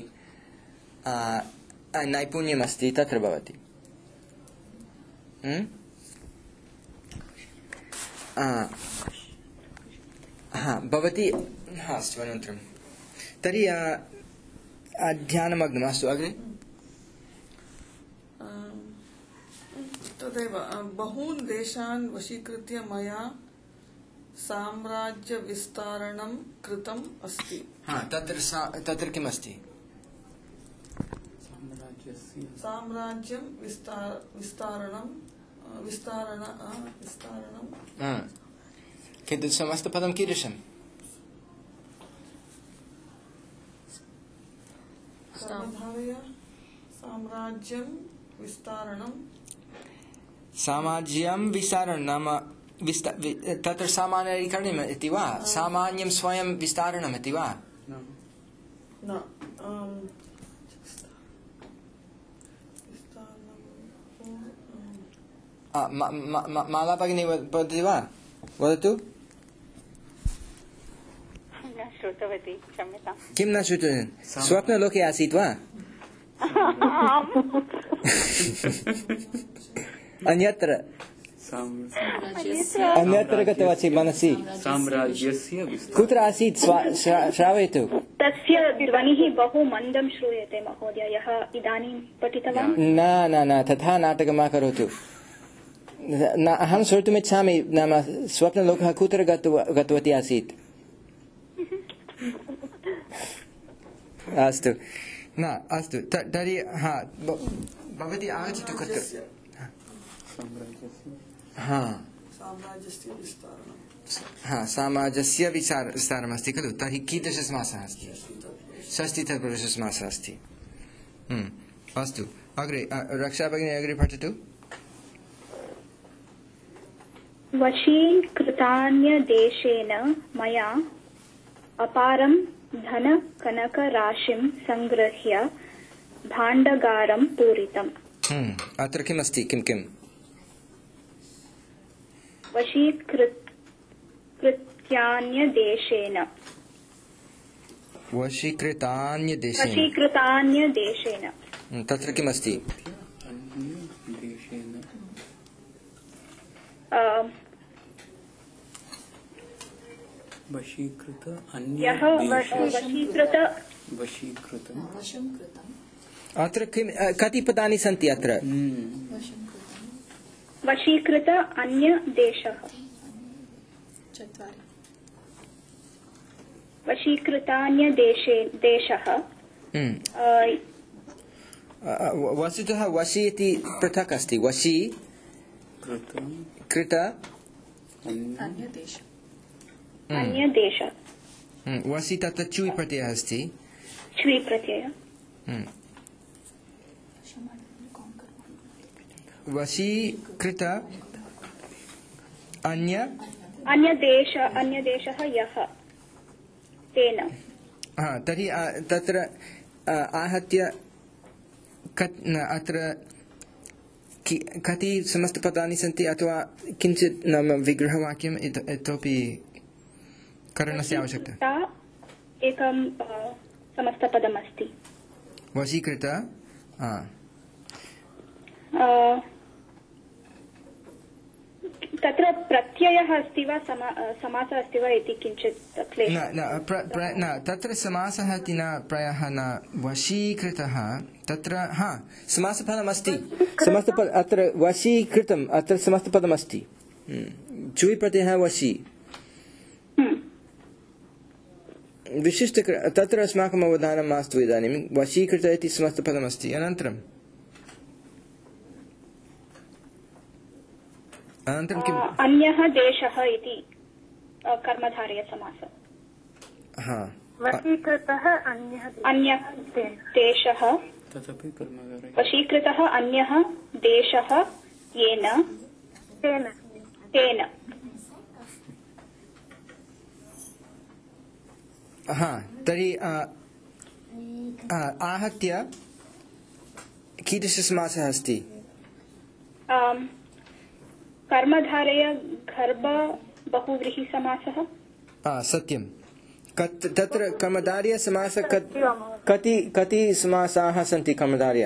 नैपुण्यमस्ति तत्र भवति। भवती अस्तु अनन्तरं तर्हि ध्यानमग्नम् अस्तु अग्रे तदेव बहून् देशान् वशीकृत्य मया साम्राज्यविस्तारणं कृतम् अस्ति। तत्र किम् अस्ति साम्राज्यं विस्तारणं किन्तु समस्तपदं कीदृशम् साम्राज्यं विस्तारणं सामाज्यं विस्तारणं नाम तत्र सामान्यीकरणम् इति वा सामान्यं स्वयं विस्तारणम् इति वा माला भगिनी वदति वा वदतु श्रुतवती क्षम्यतां किं न श्रुतवती स्वप्नलोके आसीत् वा अन्यत्र गतवती मनसि साम्राज्यस्य कुत्र आसीत् श्रावयतु तस्य ध्वनिः बहु मन्दं श्रूयते महोदय यः इदानीं पठितवान् न तथा नाटकं मा करोतु अहं श्रोतुमिच्छामि नाम स्वप्नलोकः कुत्र गतवती आसीत् अस्तु न अस्तु तर्हि भवती आगच्छतु कुत्र सामाजस्य विस्तारमस्ति खलु तर्हि कीदृशसमासः अस्ति षष्ठी तत्पुरुषसमासः अस्ति। अस्तु अग्रे रक्षा भगिनी अग्रे पठतु वशीकृतान्यदेशेन मया अपारं धनकनकराशिं सङ्गृह्य भाण्डगारं पूरितम्। अत्र किमस्ति किम् वशीकृतान्यदेशेन तत्र किमस्ति वशीकृत अत्र कति पदानि सन्ति अत्र वशीकृत अन्यदेशः वशीकृतान्यदेशः वस्तुतः वशी इति पृथक् अस्ति वशी कृत अन्यदेश वशी तत्र चुय् प्रत्ययः अस्ति श्री प्रत्यय वशी कृत अन्यदेशः यः तेन तर्हि तत्र आहत्य अत्र कति समस्तपदानि सन्ति अथवा किञ्चित् नाम विग्रहवाक्यम् इतोपि करणस्य आवश्यकता एकं समस्तपदमस्ति वशीकृत तत्र प्रत्ययः अस्ति वा समासः अस्ति वा इति किञ्चित् क्लेशः न तत्र समासः इति न प्रायः न वशीकृतः तत्र समासपदमस्ति अत्र वशीकृतम् अत्र समस्तपदमस्ति चुय् प्रत्ययः वशी विशिष्ट तत्र अस्माकम् अवधानं मास्तु इदानीं वशीकृत इति समस्तपदमस्ति अनन्तरं किम् अन्यः देशः इति कर्मधारयसमासः वशीकृतः अन्यः देशः वशीकृतः अन्यः देशः येन तेन तर्हि आहत्य कीदृशसमासः अस्ति कर्मधारय गर्भ बहुव्रीहिसमासः सत्यं तत्र कर्मधारय समासः कति समासाः सन्ति कर्मधारय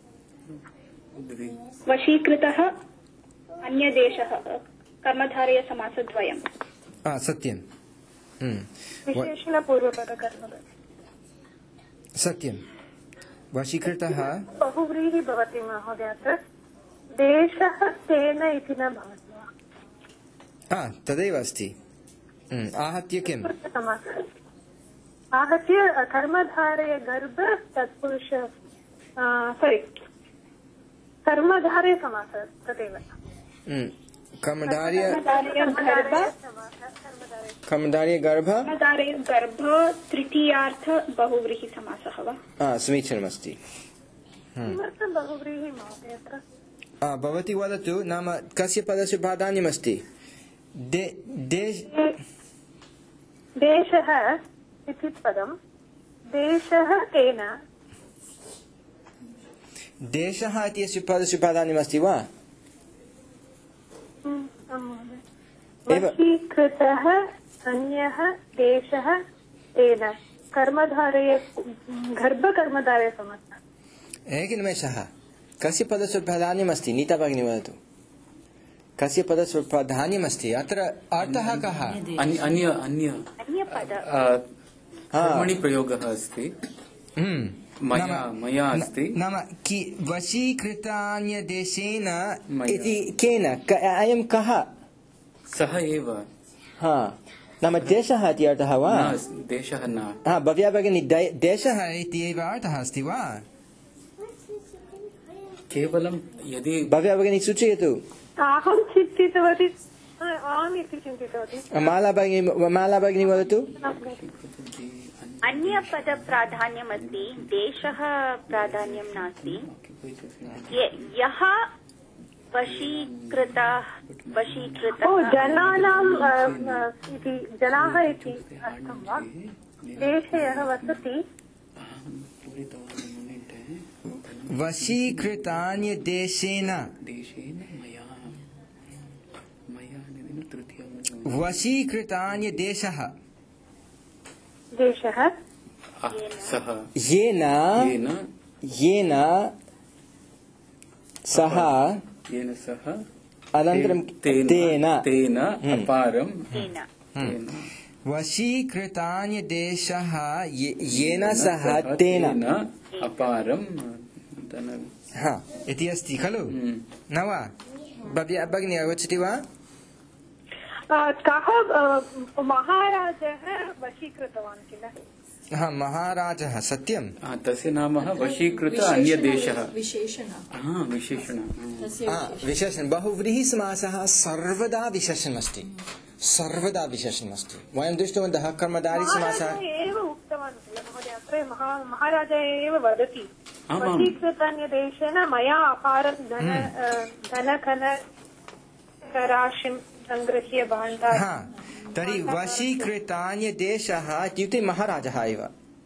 वशीकृतः अन्यदेशः कर्मधारय समासद्वयं सत्यं विशेषणपूर्वपदकर्मधारय सत्यं वशीकृतः बहुव्रीहि भवति महोदय देशः तेन इति न भवति तदेव अस्ति आहत्य किम् आहत्य कर्मधारय गर्भ तत्पुरुष कर्मधारय समासः तदेव कर्मधारय गर्भ तृतीयार्थ बहुव्रीहिसमासः वा समीचीनमस्ति किमर्थं बहुव्रीहि महोदय अत्र भवती वदतु नाम कस्य पदस्य प्राधान्यमस्ति देशः इति पदं देशः तेन देशः इत्यस्य पदस्य प्राधान्यमस्ति वा वशीकृतः अन्यः देशः तेन कर्मधारय गर्भकर्मधारय समासः एकनिमेषः कस्य पदस्य प्राधान्यमस्ति नीता भगिनी वदतु कस्य पदस्य प्राधान्यमस्ति अत्र अर्थः कः कर्मणि प्रयोगः अस्ति मया अस्ति नाम वशीकृतान्यदेशेन इति केन अयं कः सः एव नाम देशः इति अर्थः वा देशः न भव्या भगिनी देशः इति एव अर्थः अस्ति वा केवलं यदि भव्या भगिनी सूचयतु अहं चिन्तितवती आम् इति चिन्तितवती माला भगिनी वदतु अन्यपदप्राधान्यमस्ति देशः प्राधान्यं नास्ति यः वशीकृत जनानां इति जनाः इति अर्थं वा देशे यः वसति वशीकृतान्यदेशेन वशीकृतान्यदेशः येन सः अनन्तरं तेन अपारं वशीकृतान्यदेशः येन सह तेन अपारं इति अस्ति खलु न वा भगिनी अवगच्छति वा कः महाराजः वशीकृतवान् किल हाँ महाराजः सत्यं तस्य नाम वशीकृत अन्यदेशः विशेषण विशेषण विशेषण बहुव्रीहि समासः सर्वदा विशेषणमस्ति सर्वदा विशेषणमस्ति वयं दृष्टवन्तः कर्मधारी समासः एव उक्तवान् किल महोदय अत्र महाराजा एव वदति वशीकृतान्यदेशेन मया अपारं धनकनकराशिं सङ्गृह्य भाण्डारं तर्हि वशीकृतान्यदेशः इत्युक्ते महाराजः एव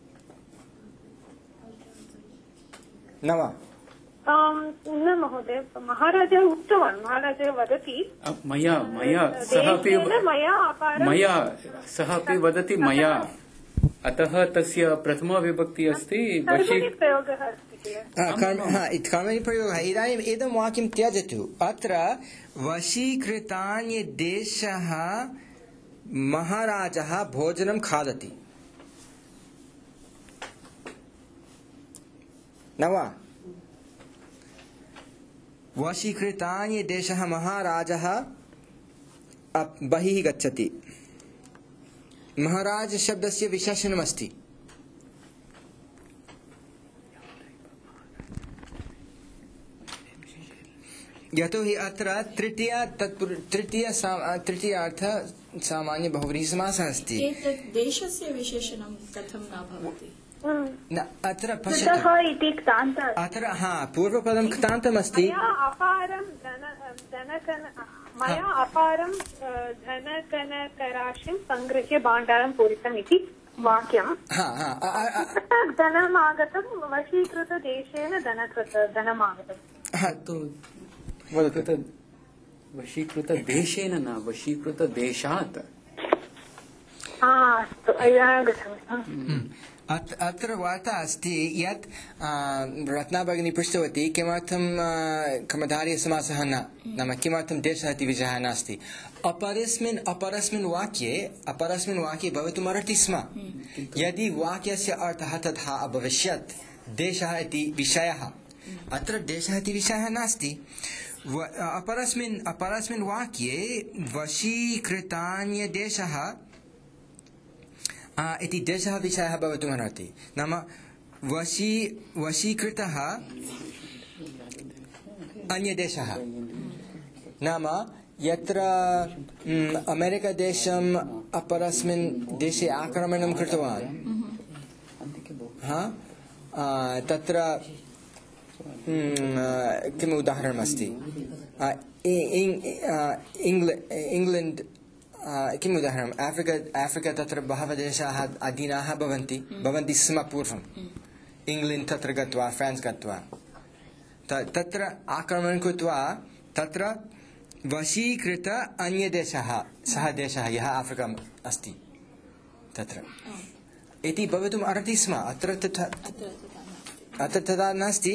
न वा न महोदय महाराजा उक्तवान् महाराजा वदति मया सः अपि वदति मया अतः तस्य प्रथमा विभक्ति अस्ति प्रयोगः अस्ति किल कर्मणि प्रयोगः इदानीम् इदं वाक्यं त्यजतु अत्र वशीकृतान्यदेशः महाराजः भोजनं खादति न वा वशीकृतान्यदेशः महाराजः बहिः गच्छति महाराज शब्दस्य विशेषणमस्ति यतोहि अत्र तृतीयार्थ सामान्य बहुव्रीहि समासः अस्ति एतत् देशस्य विशेषणं कथं न भवति न अत्र पश्यतु इति क्तान्तः अत्र पूर्वपदं क्तान्तमस्ति मया अपारं धनकनकराशिं सङ्गृह्य भाण्डारं पूरितम् इति वाक्यं धनमागतं वशीकृतदेशेन धनमागतम् वशीकृतदेशेन न वशीकृतदेशात् अस्तु अवगतम् अत्र वार्ता अस्ति यत् रत्ना भगिनी पृष्टवती किमर्थं कर्मधारयसमासः नाम किमर्थं देशः इति विषयः नास्ति अपरस्मिन् वाक्ये भवितुमर्हति स्म यदि वाक्यस्य अर्थः तथा अभविष्यत् देशः इति विषयः अत्र देशः इति विषयः नास्ति अपरस्मिन् वाक्ये वशीकृतान्यदेशः इति देशः विषयः भवितुमर्हति नाम वशीकृतः अन्यदेशः नाम यत्र अमेरिकादेशम् अपरस्मिन् देशे आक्रमणं कृतवान् तत्र किम् उदाहरणमस्ति इंग्लैण्ड् किम् उदाहरणम् आफ्रिका तत्र बहवः देशाः अधीनाः भवन्ति स्म पूर्वम् इंग्लैण्ड् तत्र गत्वा फ्रान्स् गत्वा तत्र आक्रमणं कृत्वा तत्र वशीकृत अन्यदेशः सः देशः यः आफ्रिका अस्ति तत्र इति भवितुम् अर्हति स्म अत्र तथा नास्ति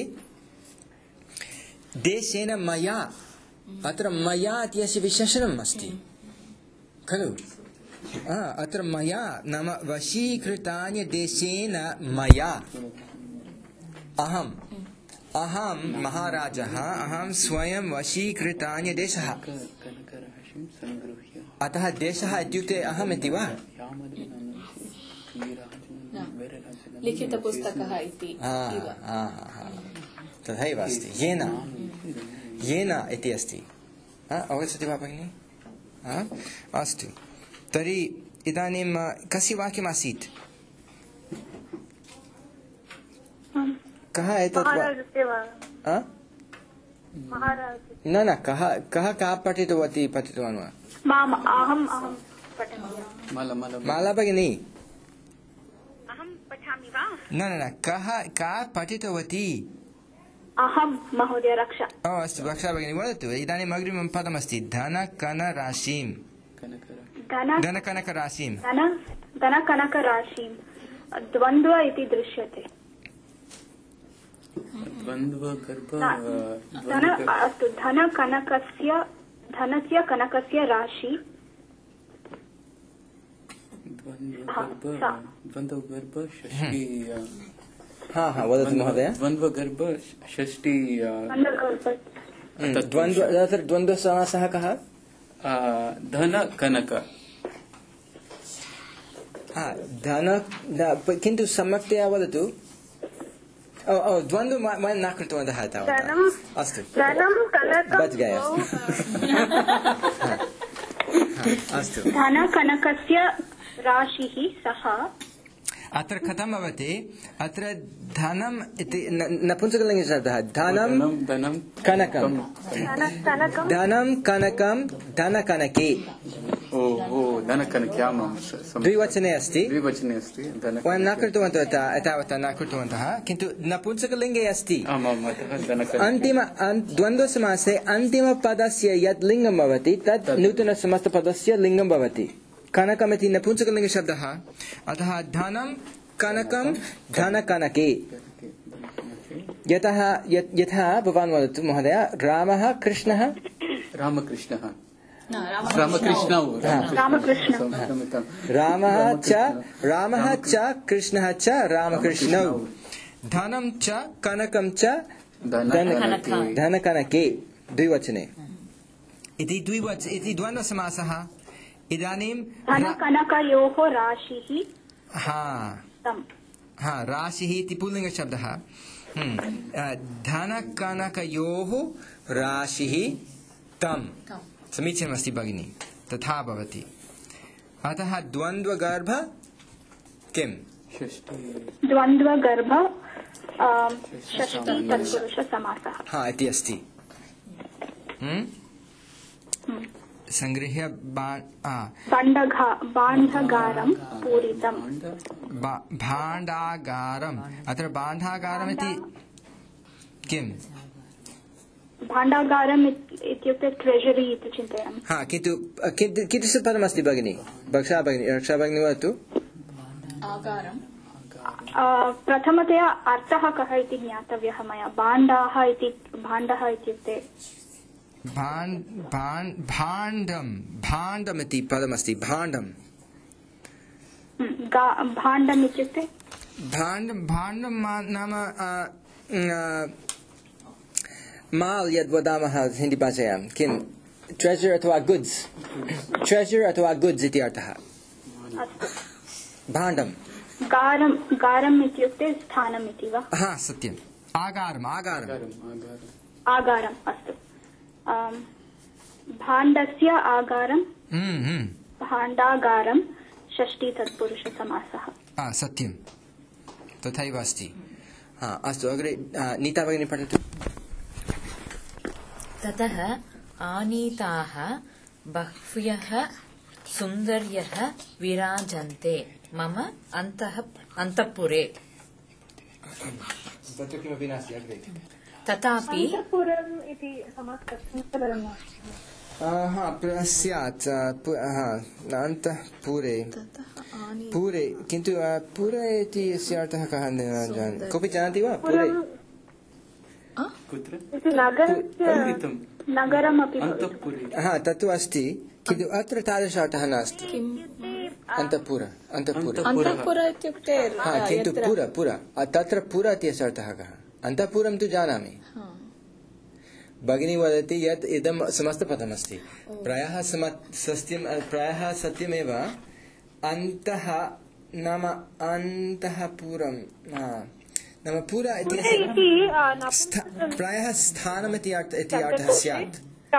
देशेन मया अत्र मया इत्यस्य विशेषणम् अस्ति खलु अत्र मया नाम वशीकृतान्यदेशेन मया अहं महाराजः अहं स्वयं वशीकृतान्यदेशः अतः देशः इत्युक्ते अहम् इति वा लिखितपुस्तकः इति तथैव अस्ति येन इति अस्ति अवगच्छति वा भगिनि अस्तु तर्हि इदानीं कस्य वाक्यमासीत् कः एतत् न कः पठितवान् वा माला भगिनी न का पठितवती अहं महोदय रक्षा अस्तु रक्षा भगिनी वदतु इदानीम् अग्रिमं पदमस्ति धनकनराशिं धनकनकराशिं द्वन्द्व इति दृश्यते अस्तु धनस्य कनकस्य राशि वदतु महोदय द्वन्द्वगर्भ षष्ठी द्वन्द्वसमासः कः धन कनक किन्तु सम्यक्तया वदतु द्वन्द्व वयं न कृतवन्तः तावत् अस्तु बच गया अस्तु धनकनकस्य राशिः सः अत्र कथं भवति अत्र धनम् इति नपुंसकलिङ्गे शब्दः धनं कनकं धनं कनकं धनकनके द्विवचने अस्ति वयं न कृतवन्तः तावत् न कृतवन्तः किन्तु नपुंसकलिङ्गे अस्ति अन्तिम द्वन्द्वसमासे अन्तिमपदस्य यत् लिङ्गं भवति तत् नूतनसमस्तपदस्य लिङ्गं भवति कनकमिति नपुंसकलिङ्गशब्दः अतः धनं कनकं धनकनके यथा भवान् वदतु महोदय रामः कृष्णः रामः च कृष्णः च रामकृष्णौ धनं च कनकं च धनकनके द्विवचने इति द्वन्द्वसमासः इदानीं धनकनकयोः राशिः राशिः इति पुल्लिङ्गशब्दः धनकनकयोः राशिः तं समीचीनमस्ति भगिनी तथा भवति अतः द्वन्द्वगर्भ किं द्वन्द्वगर्भ षष्ठी तत्पुरुषसमासः इति अस्ति संगृह्य भाण्डागारं पूरितं भाण्डागारम् अत्र भाण्डागारम् इति किम् भाण्डागारम् इत्युक्ते ट्रेजरी इति चिन्तयामि किन्तु कीदृशपदमस्ति भगिनी रक्षा भगिनी वदतु प्रथमतया अर्थः कः इति ज्ञातव्यः मया भाण्डः इत्युक्ते भाण्डम् इति पदमस्ति भाण्डम् भाण्डम् इत्युक्ते भाण्डं नाम माल् यद् वदामः हिन्दीभाषायां किं ट्रेजर् अथवा गुड्स् इति अर्थः भाण्डम् गारम् इत्युक्ते स्थानम् इति वा सत्यम् आगारम् अस्तु भाण्डस्य आगारं भाण्डागारं षष्ठी तत्पुरुषसमासः सत्यं तथैव अस्ति अस्तु अग्रे नीता भगिनी पठतु ततः आनीताः बह्व्यः सुन्दर्यः विराजन्ते मम अन्तःपुरे तत्र किमपि नास्ति अग्रे तथापि स्यात् अन्तःपुरे पुरे किन्तु पुरे इति अस्य अर्थः कः कोऽपि जानाति वा पुरे तत्तु अस्ति किन्तु अत्र तादृश अर्थः नास्ति अन्तःपुर इत्युक्ते किन्तु पुर तत्र पुर इत्यस्य अर्थः कः अन्तःपुरं तु जानामि भगिनी वदति यत् इदं समस्तपदमस्ति प्रायः सत्यमेव अन्तः नाम अन्तःपुरं नाम पुर इति प्रायः स्थानमिति अर्थः स्यात्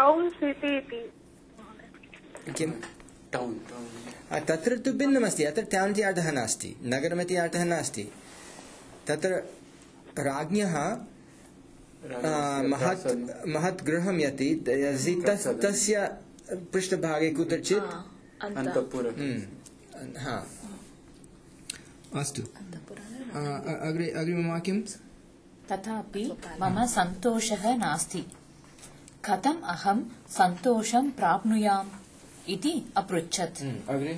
किं तत्र तु भिन्नमस्ति अत्र टौन् इति अर्थः नास्ति नगरमिति अर्थः नास्ति तत्र राज्ञः महत् गृहं यति तस्य पृष्ठभागे कुत्रचित् अस्तु अग्रिमवाक्यं तथापि मम सन्तोषः नास्ति कथम् अहं सन्तोषं प्राप्नुयाम् इति अपृच्छत् अग्रे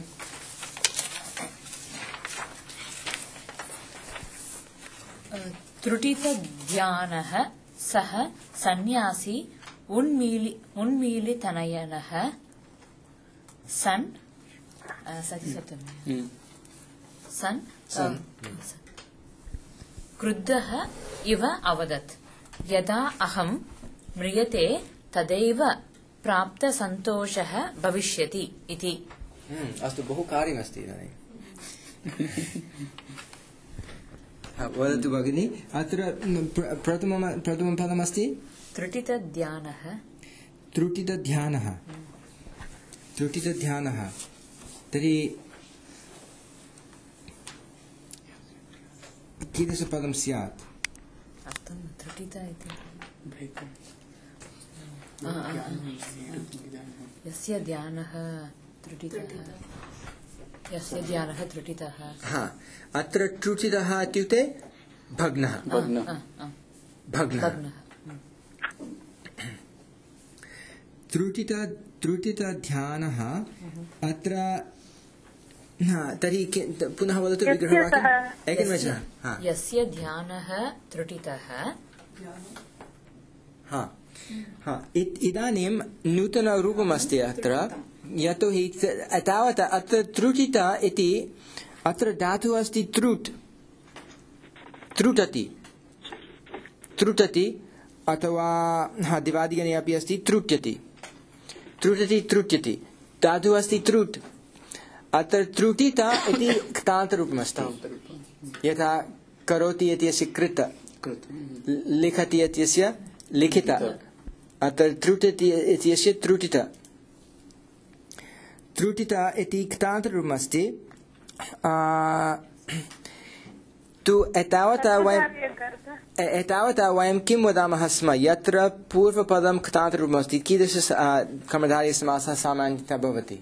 त्रुटितज्ञानः सः सन्न्यासी उन्मीलितनयनः सन् क्रुद्धः इव अवदत् यदा अहं म्रियते तदैव प्राप्तसन्तोषः भविष्यति इति अस्तु बहु कार्यमस्ति इदानीं वदतु भगिनी। अत्र प्रथमं पदमस्ति त्रुटितध्यानः। त्रुटितध्यानः। त्रुटितध्यानः तर्हि कीदृशपदं स्यात्? अर्थं त्रुटित इति यस्य ध्यानः त्रुटितः। यस्य ध्यानः त्रुटितः। अत्र त्रुटितः इत्युक्ते भग्नः। भग्नः। त्रुटितध्यानः अत्र तर्हि पुनः वदतु विग्रहवाक्यम्। एकनिमेषः। यस्य ध्यानः त्रुटितः। इदानीं नूतनरूपमस्ति अत्र, यतोहि तावत् अत्र त्रुटित इति अत्र धातुः अस्ति त्रुट्, त्रुटति, त्रुटति अथवा दिवादिगणे अपि अस्ति त्रुट्यति, त्रुटति, त्रुट्यति, धातुः अस्ति त्रुट्। अत्र त्रुटित इति क्तान्तरूपमस्ति, यथा करोति इत्यस्य कृत, लिखति इत्यस्य लिखित, अत्र त्रुटति इत्यस्य त्रुटित। त्रुटित इति क्तान्तरूपमस्ति। तु एतावता वयं किं वदामः स्म, यत्र पूर्वपदं क्तान्तरूपमस्ति कीदृश कर्मधारयसमासः सामान्यतः भवति?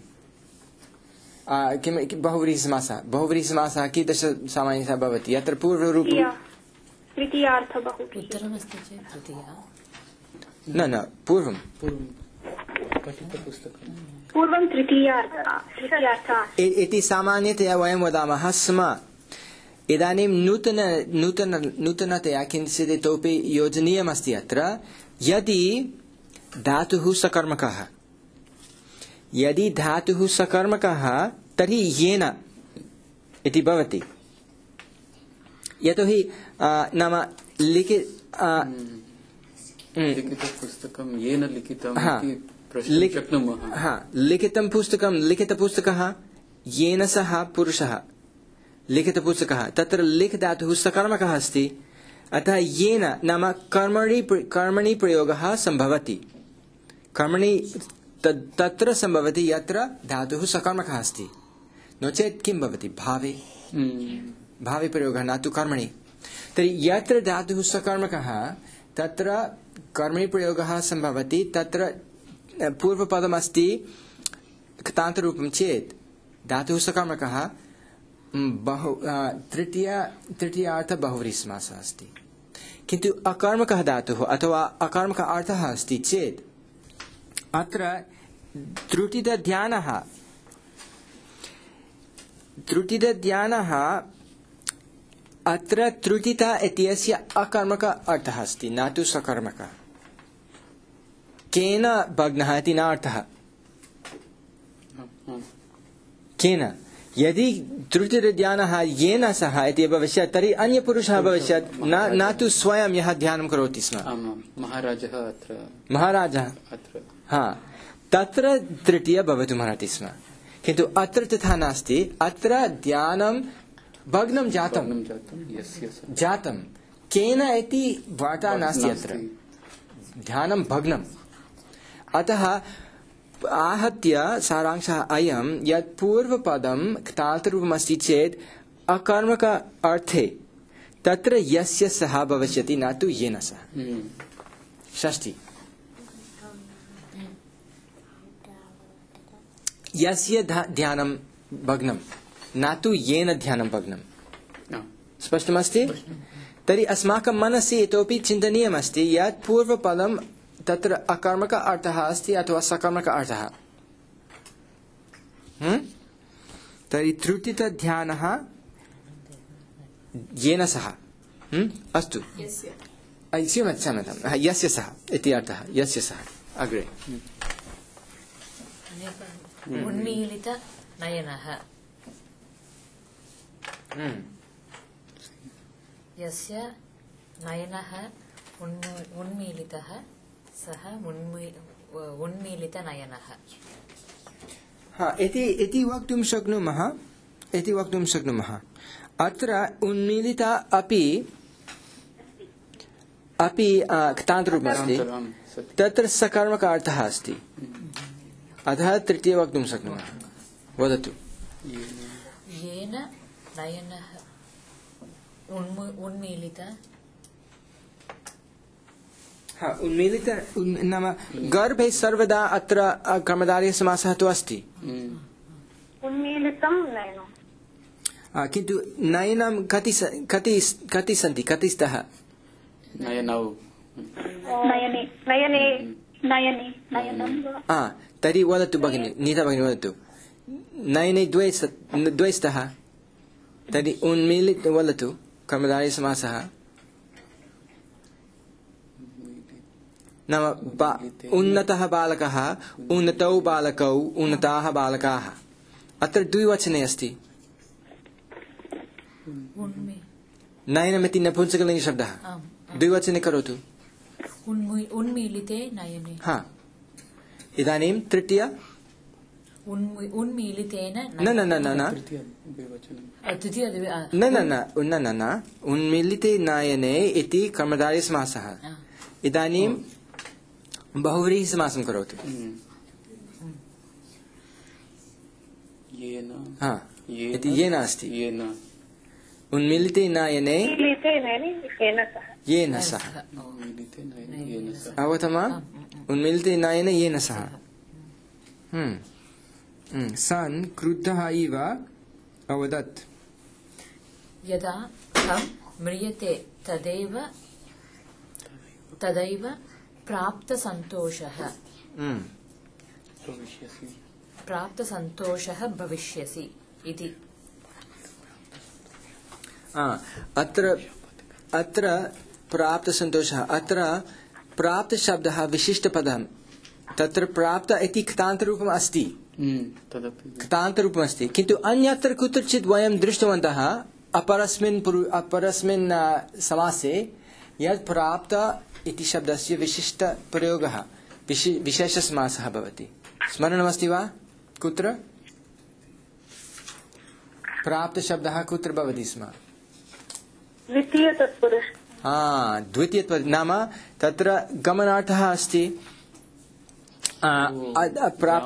बहुव्रीहिसमासः। बहुव्रीहिसमासः कीदृश सामान्यतः भवति? यत्र पूर्वरूपं तृतीयार्थ बहुव्रीहि। उत्तरमस्ति चेत् तृतीया। न पूर्वं पूर्वं तृतीयार्थ इति सामान्यतया वयं वदामः स्म। इदानीं नूतनतया किञ्चित् इतोपि योजनीयमस्ति अत्र। यदि धातुः सकर्मकः, यदि धातुः सकर्मकः तर्हि येन इति भवति। यतोहि नाम लिखितपुस्तकं येन लिखितं शक्नुमः। लिखितं पुस्तकं, लिखितपुस्तकः येन सह पुरुषः, लिखितपुस्तकः, तत्र लिख धातुः सकर्मकः अस्ति। अतः येन नाम कर्मणि प्रयोगः सम्भवति, कर्मणि तत्र सम्भवति यत्र धातुः सकर्मकः अस्ति। नो चेत् किं भवति? भावे, भावे प्रयोगः, न तु कर्मणि। तर्हि यत्र धातुः सकर्मकः तत्र कर्मणि प्रयोगः सम्भवति, तत्र पूर्वपदमस्ति क्तान्तरूपं चेत् धातुः सकर्मकः तृतीयार्थ बहुव्रीहिसमासः अस्ति। किन्तु अकर्मकः धातुः अथवा अकर्मकः अर्थः अस्ति चेत् अत्र त्रुटितध्यानः अत्र त्रुटित इत्यस्य अकर्मक अर्थः अस्ति, न तु सकर्मकः। केन भग्नः इति न अर्थः। केन? यदि त्रुटितध्यानः येन सह इति भविष्यत् तर्हि अन्यपुरुषः भविष्यत्, न तु स्वयं यः ध्यानं करोति स्म। महाराजः अत्र तत्र तृतीय भवितुमर्हति स्म। किन्तु अत्र तथा नास्ति। अत्र ध्यानं भग्नं जातं। केन इति वार्ता नास्ति अत्र, ध्यानं भग्नम्। अतः आहत्य सारांशः अयं यत् पूर्वपदं क्तान्तरूपमस्ति चेत् अकर्मक अर्थे तत्र यस्य सः भविष्यति, न तु येन सः। षष्ठी यस्य ध्यानं भग्नं, न तु येन ध्यानं भग्नं। स्पष्टमस्ति? तर्हि अस्माकं मनसि इतोपि चिन्तनीयमस्ति यत् पूर्वपदं तत्र अकर्मक अर्थः अस्ति अथवा सकर्मक अर्थः। तर्हि त्रुटितध्यानः येन सह। अस्तु, क्षम्यतां, यस्य सह इति अर्थः, यस्य सह। अग्रे उन्मीलितनयनः। यस्य नयनः उन्मीलितः सः उन्मीलितनयनः। इति वक्तुं शक्नुमः। इति वक्तुं शक्नुमः। अत्र उन्मीलिता अपि क्तान्तरूपमस्ति, तत्र सकर्मक अर्थः अस्ति, अतः तृतीय वक्तुं शक्नुमः। वदतु। येन नयनः उन्मीलित उन्मीलित नाम गर्भे सर्वदा अत्र कर्मधारयसमासः तु अस्ति, उन्मीलितं नयनं, किन्तु नयनं कति सन्ति, कति स्तः? नयनौ नयने नयने नयने नयनं तर्हि वदतु भगिनी, नीता भगिनी वदतु। नयने द्वे स्तः, तर्हि उन्मीलित वदतु कर्मधारयसमासः। नाम उन्नतः बालकः, उन्नतौ बालकौ, उन्नताः बालकाः, अत्र द्विवचने अस्ति। नयनमिति नपुंसकलिङ्गशब्दः, द्विवचने करोतु। उन्मीलिते नयने। इदानीं तृतीय उन्मीलितेन न उन्मीलिते नयने इति कर्मधारयसमासः। इदानीं बहुव्रीहिसमासं करोतु। इति येन अस्ति। उन्मीलिते नयने येन सह। अवगतं वा? उन्मीलिते नयने येन सह। सन् क्रुद्धः इव अवदत्। यदा कं म्रियते तदैव प्राप्तसन्तोषः भविष्यसि इति। अत्र प्राप्तसन्तोषः, अत्र प्राप्तशब्दः विशिष्टपदं, तत्र प्राप्त इति क्तान्तरूपम् अस्ति, क्तान्तरूपमस्ति, किन्तु अन्यत्र कुत्रचित् वयं दृष्टवन्तः अपरस्मिन् समासे यत् प्राप्त इति शब्दस्य विशिष्टप्रयोगः विशेषसमासः भवति। स्मरणमस्ति वा? कुत्र प्राप्तशब्दः कुत्र भवति स्म? द्वितीयतत्पुरुष। द्वितीयतत्पुरुष नाम तत्र गमनार्थः अस्ति। प्राप्त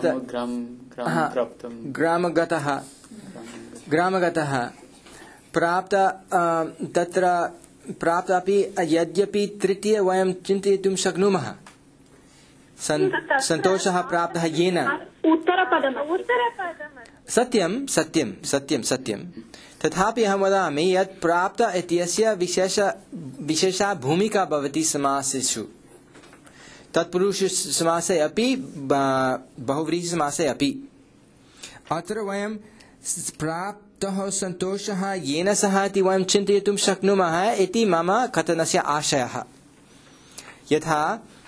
ग्रामगतः प्राप्त, तत्र प्राप्त अपि यद्यपि तृतीय वयं चिन्तयितुं शक्नुमः। सन्तोषः प्राप्तः येन। सत्यं तथापि अहं वदामि यत् प्राप्त इत्यस्य विशेषा भूमिका भवति समासेषु, तत्पुरुषसमासे अपि बहुव्रीहिसमासे अपि। अत्र वयं प्राप्तः सन्तोषः येन सह इति वयं चिन्तयितुं शक्नुमः इति मम कथनस्य आशयः। यथा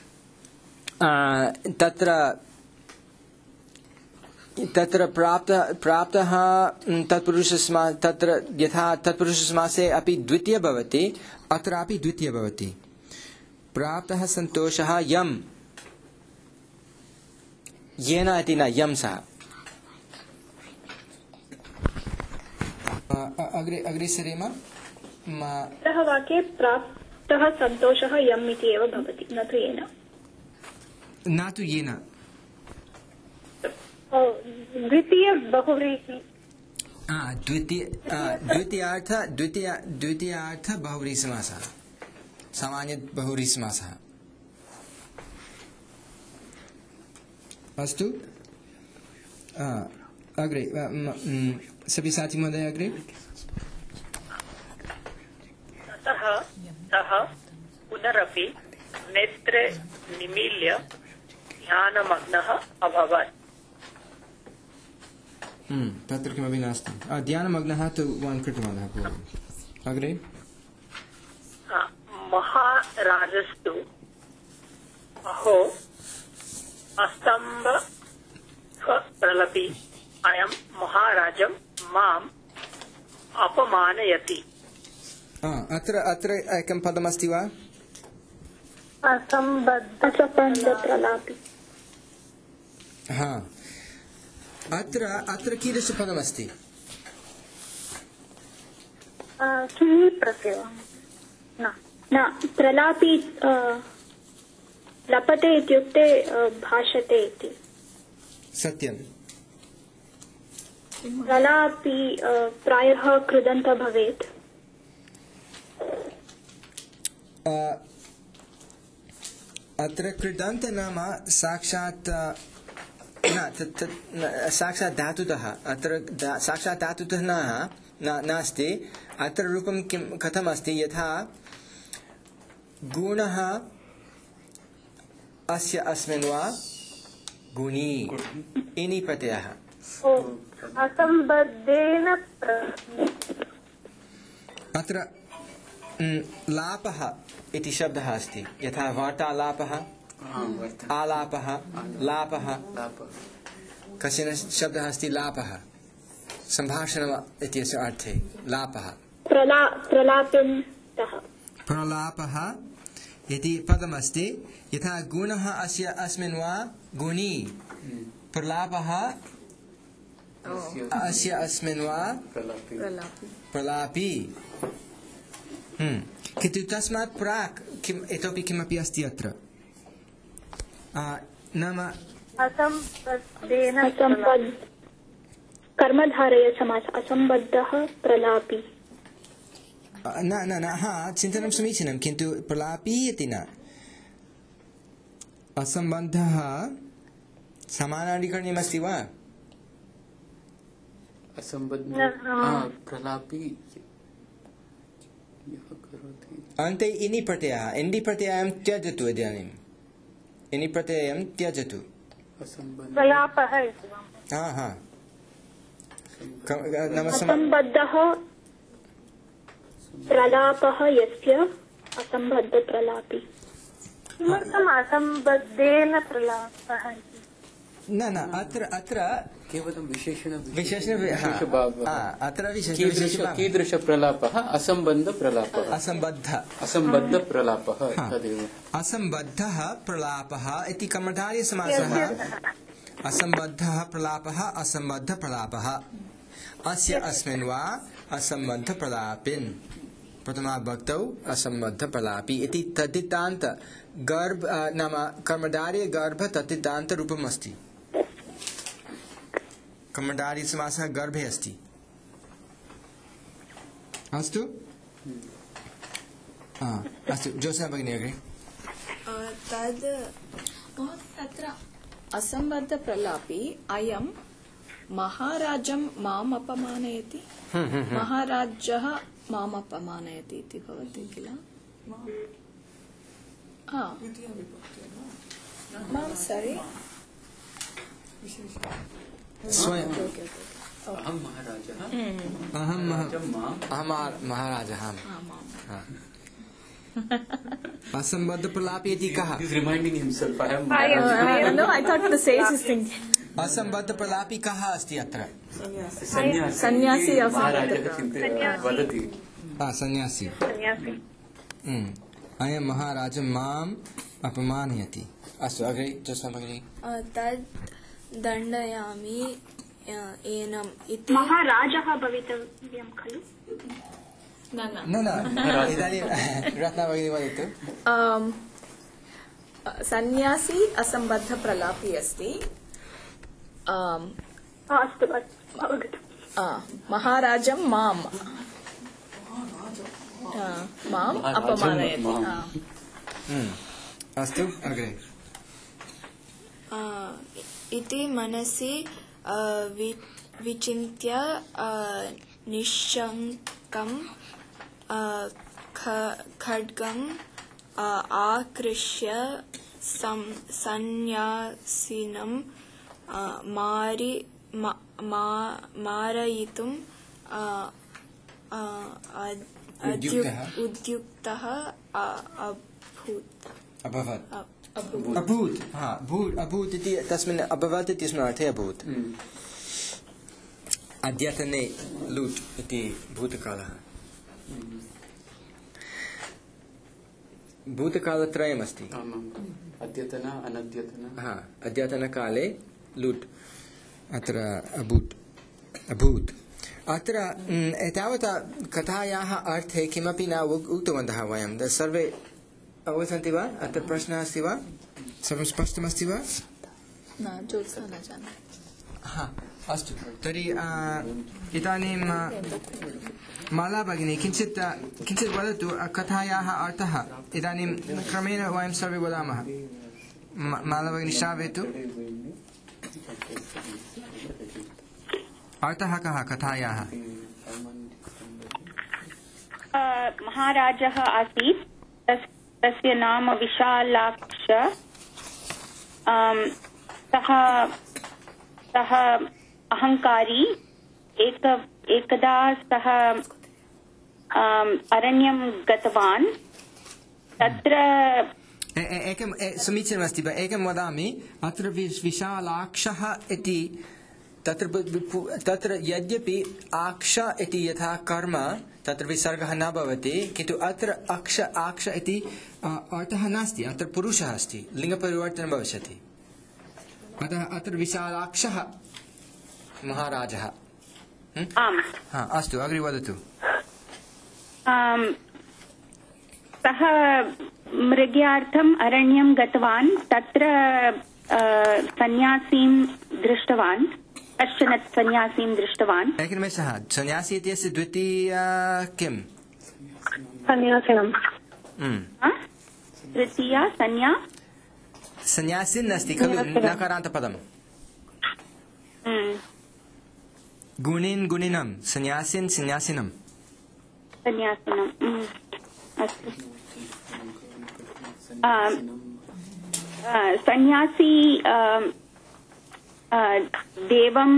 तत्र प्राप्तः तत्पुरुषसमासे, यथा तत्पुरुषसमासे अपि द्वितीय भवति, अत्रापि द्वितीय भवति। प्राप्तः सन्तोषः यं, येन इति न, यं सः। अग्रे सरेम। वाक्ये प्राप्तः सन्तोषः यम् इति एव भवति, न तु येन। न तु येन। द्वितीय बहुव्रीहि। द्वितीयार्थ बहुव्रीहिसमासः, सामान्य बहुव्रीहिसमासः। अस्तु, अग्रे सव्यसाची महोदय अग्रे। अतः सः पुनरपि नेत्रे निमील्य ध्यानमग्नः अभवत्। तत्र किमपि नास्ति। ध्यानमग्नः तु वयं कृतवन्तः पूर्वम्। अग्रे। महाराजस्तु अहो अस्तम्भ प्रलपि अयं महाराजं माम् अपमानयति। अत्र एकं पदमस्ति वा? असम्बद्धप्रलापि। अत्र कीदृशपदमस्ति? किं प्रत्ययः न प्रलापी लपते इत्युक्ते भाषते इति सत्यं प्रलापी प्रायः कृदन्त भवेत् अत्र कृदन्त नाम साक्षात् साक्षात् धातुतः अत्र साक्षात् धातुतः नास्ति अत्र रूपं किं कथम् अस्ति यथा गुणः अस्य अस्मिन् वा गुणी इनि प्रत्ययः असम्बद्धेन अत्र लापः इति शब्दः अस्ति यथा वार्तालापः आलापः लापः कश्चन शब्दः अस्ति लापः सम्भाषणम् इत्यस्य अर्थे लापः प्रलापः इति पदमस्ति यथा गुणः अस्य अस्मिन् वा गुणी प्रलापः अस्य अस्मिन् वा प्रलापी किन्तु तस्मात् प्राक् किम् इतोपि किमपि अस्ति अत्र नाम कर्मधारय समासः असम्बद्धः प्रलापी न चिन्तनं समीचीनं किन्तु प्रलापी इति न असम्बद्धः समानाधिकरणीयमस्ति वा प्रलापी अन्ते इनि प्रत्ययः इण्डि प्रत्ययं त्यजतु इदानीम् इनि प्रत्ययं त्यजतु प्रलापः असम्बद्धः प्रलापः यस्य असम्बद्ध प्रलापी किमर्थम् असम्बद्धेन प्रलापः न अत्र केवलं विशेषण अत्र कीदृश प्रलापः असम्बद्ध प्रलापः असम्बद्ध प्रलापः तदेव असम्बद्धः प्रलापः इति कर्मधारय समासः असम्बद्धः प्रलापः असम्बद्ध प्रलापः अस्य अस्मिन् वा असम्बद्ध प्रलापिन् प्रथमाविभक्तौ असम्बद्ध प्रलापी इति तद्धितान्त गर्भ नाम कर्मधारय गर्भ तद्धितान्त रूपम् अस्ति कर्मधारय समासः गर्भे अस्ति अस्तु अस्तु जोत्स्ना भगिनी अग्रे तद् तत्र असम्बद्ध प्रलापी अयं महाराजं माम् अपमानयति महाराजः माम् अपमानयति इति भवति किल मां सरि स्वयं अहं महाराजः अहं महाराजः असम्बद्ध प्रलापी इति कः असम्बद्ध प्रलापी कः अस्ति अत्र सन्यासी सन्यासी अयं महाराजं माम् अपमानयति अस्तु अग्रे जोत्स्ना भगिनी तद् दण्डयामि एनम् इति महाराजः भवितव्यं खलु न इदानीं रत्ना भगिनी वदतु सन्यासी असम्बद्ध प्रलापी अस्ति अस्तु महाराजं माम् अपमानयति अस्तु अग्रे इति मनसि विचिन्त्य निश्शङ्कं खड्गम् आकृष्य सन्यासिनं मारयितुम् उद्युक्तः अभूत् इति तस्मिन् अभवत् इत्यस्मिन् अर्थे अभूत् अद्यतने लूट् इति भूतकालः भूतकालत्रयमस्ति अद्यतन अनद्यतन अद्यतनकाले लूट् अत्र अभूत् अत्र एतावता कथायाः अर्थे किमपि न उक्तवन्तः वयं सर्वे अवगच्छन्ति वा? अत्र प्रश्नः अस्ति वा? सर्वं स्पष्टमस्ति वा? न ज्योत्स्ना न जानाति। अस्तु तर्हि इदानीं माला भगिनी किञ्चित् वदतु कथायाः अर्थः। इदानीं क्रमेण वयं सर्वे वदामः। माला भगिनी श्रावयतु। अर्थः कः कथायाः? महाराजः आसीत्, तस्य नाम विशालाक्ष। सः अहङ्कारी। एकदा सः अरण्यं गतवान्। तत्र एकं समीचीनमस्ति वा? एकं वदामि। अत्र विशालाक्षः इति तत्र यद्यपि आक्ष इति यथा कर्म तत्र विसर्गः न भवति, किन्तु अत्र आक्ष इति अर्थः नास्ति। अत्र पुरुषः अस्ति, लिङ्गपरिवर्तनं भविष्यति। अतः अत्र विशालाक्षः महाराजः। आम्। अस्तु अग्रे वदतु। सः मृग्यार्थम् अरण्यं गतवान्। तत्र सन्यासीं दृष्टवान्, कश्चन सन्यासीं दृष्टवान्। एकनिमेषः, सन्यासी इत्यस्य द्वितीया किम्? सन्यासिनम्। तृतीया सन्यासिन् अस्ति खलु, नकारान्तपदम्। गुणिनं सन्यासिनं। अस्तु। सन्यासी देवं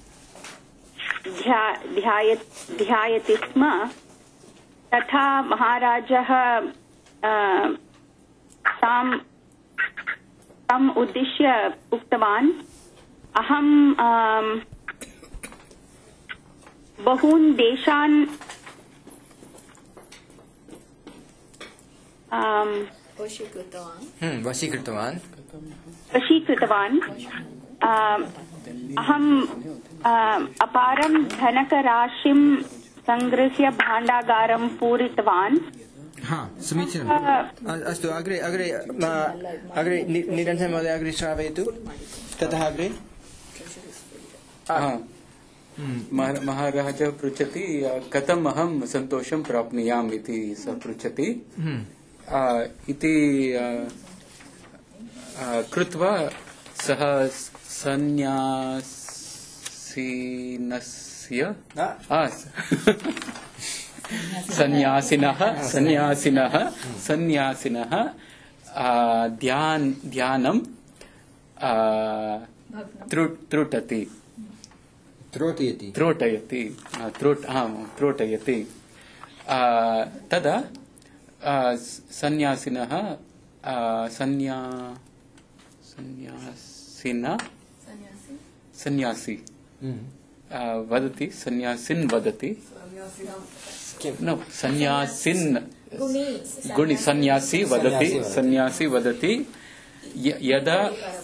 ध्यायति स्म। तथा महाराजः तम् उद्दिश्य उक्तवान्, अहं बहून् देशान् वशीकृतवान्। अहम् अपारं धनकराशिं सङ्गृह्य भाण्डागारं पूरितवान्। समीचीनम्। अस्तु अग्रे निरञ्जन महोदय अग्रे श्रावयतु। ततः अग्रे महाराजः पृच्छति कथम् अहं सन्तोषं प्राप्नुयाम् इति सः पृच्छति। इति कृत्वा सः सन्यासिनः ध्यानं त्रोटयति। तदा सन्यासी वदति, सन्यासिन् वदति, सन्यासी वदति यदा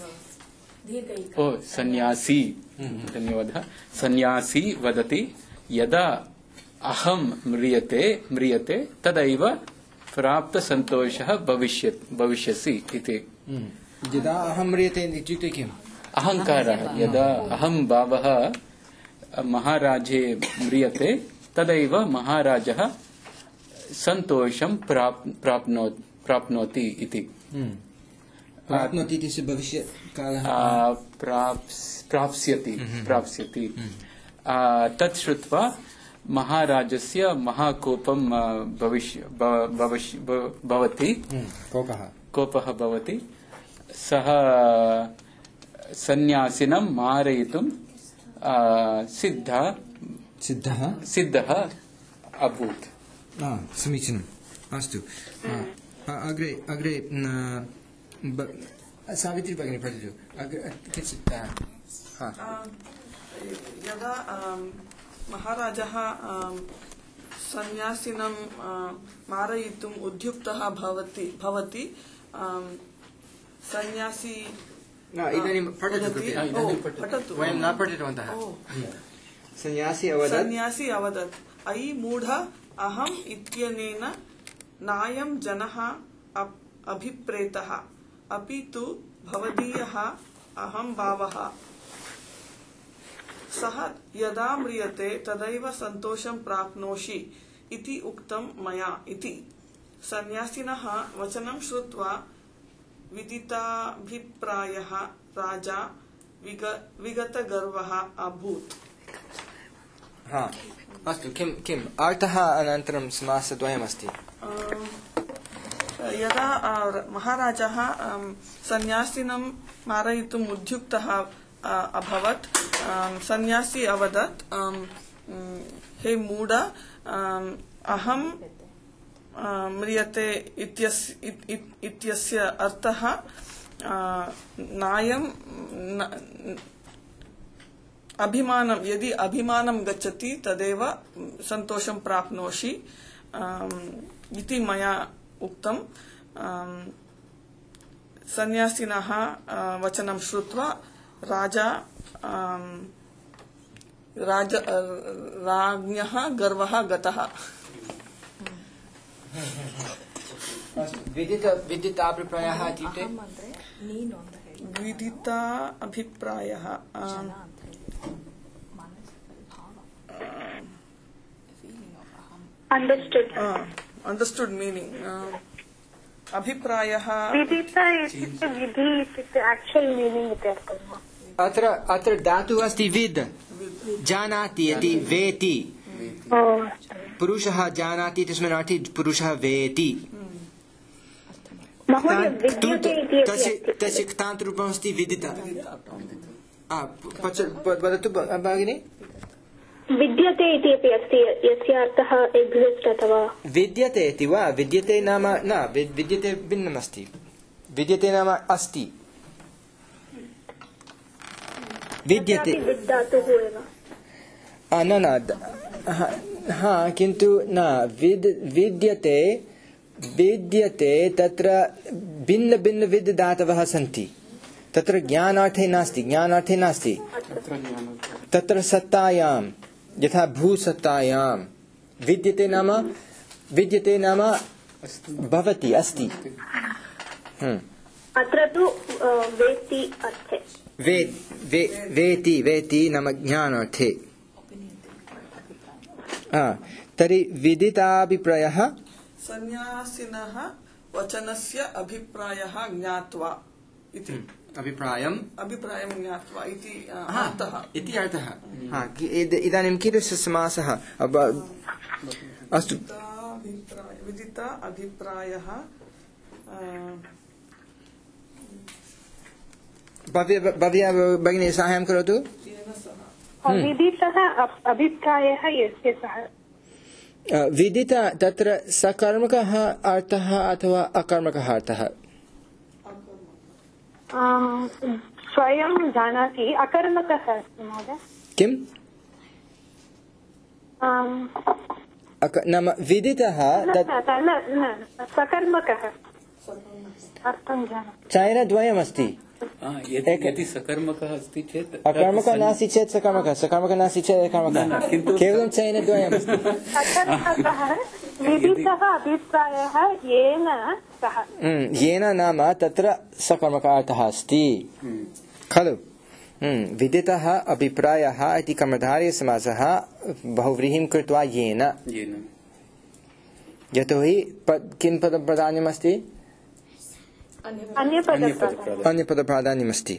सन्यासी, धन्यवादः, सन्यासी वदति यदा अहं म्रियते तदैव प्राप्तसन्तोषः भविष्यसि इति। यदा अहं म्रियते इत्युक्ते किम्? अहङ्कारः। यदा अहं भावः महाराजे म्रियते तदैव महाराजः सन्तोषं प्राप्नोति इति। प्राप्नोति इति भविष्यत्कालः प्राप्स्यति। तत् श्रुत्वा महाराजस्य महाकोपं भवति। कोपः भवति। सः सन्यासिनं मारयितुं सिद्धः अभूत्। समीचीनम्। अस्तु अग्रे सावित्री भगिनी पठतु। यदा महाराजः सन्यासिनं मारयितुम् उद्युक्तः भवति सन्यासी इदानीं पठतु। वयं न पठितवन्तः। सन्यासी अवदत् अयि मूढ अहम् इत्यनेन नायं जनः अभिप्रेतः अपि तु भवदीयः अहं भावः सः यदा म्रियते तदैव सन्तोषं प्राप्नोषि इति उक्तं मया इति सन्यासिनः वचनं श्रुत्वा विदिताभिप्रायः राजा विगतगर्वः अभूत्। अस्तु किम् अर्थः अनन्तरं समासद्वयमस्ति। यदा महाराजः सन्यासिनं मारयितुम् उद्युक्तः अभवत् सन्यासी अवदत् हे मूढ अहं म्रियते इत्यस्य अर्थः नायं अभिमानं यदि अभिमानं गच्छति तदेव सन्तोषं प्राप्नोषि इति मया उक्तं। सन्यासिनः वचनं श्रुत्वा राज्ञः गर्वः गतः। विदिताभिप्रायः इत्युक्ते विदिता अभिप्रायः understood meaning अभिप्रायः विदिता इत्युक्ते विधि इत्युक्ते actual meaning इति अर्थः। अत्र धातुः अस्ति विद् जानाति इति वेति पुरुषः जानाति तस्मिन् अर्थे पुरुषः वेति तस्य क्तान्तरूपमस्ति विदिता। वदतु भगिनि। विद्यते इति अपि अस्ति यस्य अर्थः एक्सिस्ट् अथवा विद्यते इति वा विद्यते नाम न विद्यते भिन्नमस्ति विद्यते नाम अस्ति विद्यते न किन्तु न विद्यते विद्यते तत्र भिन्न भिन्न विद् धातवः सन्ति तत्र ज्ञानार्थे नास्ति तत्र सत्तायां यथा भूसत्तायां विद्यते नाम भवति अस्ति। अत्र तु वेति अर्थे वेति नाम ज्ञानार्थे। तर्हि विदिताभिप्रायः सन्यासिनः वचनस्य अभिप्रायः ज्ञात्वा इति अभिप्रायं ज्ञात्वा इति अर्थः। इदानीं कीदृशः समासः? अस्तु विदिता अभिप्रायः भव्या भगिनी साहाय्यं करोतु। विदितः अभिप्रायः यस्य सः विदिता तत्र सकर्मकः अर्थः अथवा अकर्मकः अर्थः? स्वयं जानाति अकर्मकः अस्ति महोदय। किम् नाम विदितः सकर्मकः अर्थं जानाति। चयनद्वयमस्ति यदि सकर्मकः अस्ति चेत् अकर्मकः नास्ति चेत् सकर्मकः नास्ति चेत् अकर्मकः केवलं चयनद्वयमस्ति। विदितः अभिप्रायः येन सः येन नाम तत्र सकर्मकः अर्थः अस्ति खलु। विदितः अभिप्रायः इति कर्मधारयसमासः बहुव्रीहिं कृत्वा येन यतोहि किं पदं प्राधान्यमस्ति? अन्यपदप्राधान्यमस्ति।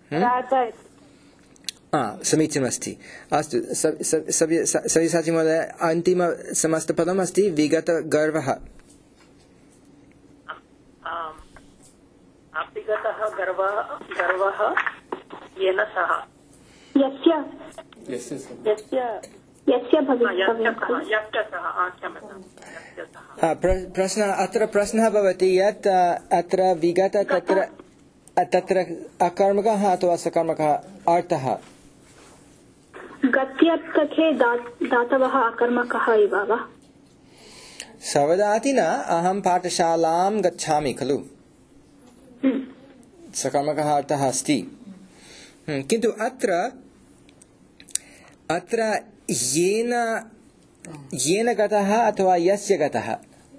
समीचीनमस्ति। अस्तु सव्यसाची महोदय अन्तिमसमस्तपदम् अस्ति विगतगर्वः। विगतः गर्वः येन सह प्रश्नः भवति यत् अत्र विगत तत्र अकर्मकः अथवा सकर्मकः अर्थः? गत्यर्थके दातवः अकर्मकः इव वा? सवदाति न अहं पाठशालां गच्छामि खलु सकर्मकः अर्थः अस्ति। किन्तु अत्र अत्र येन गतः अथवा यस्य गतः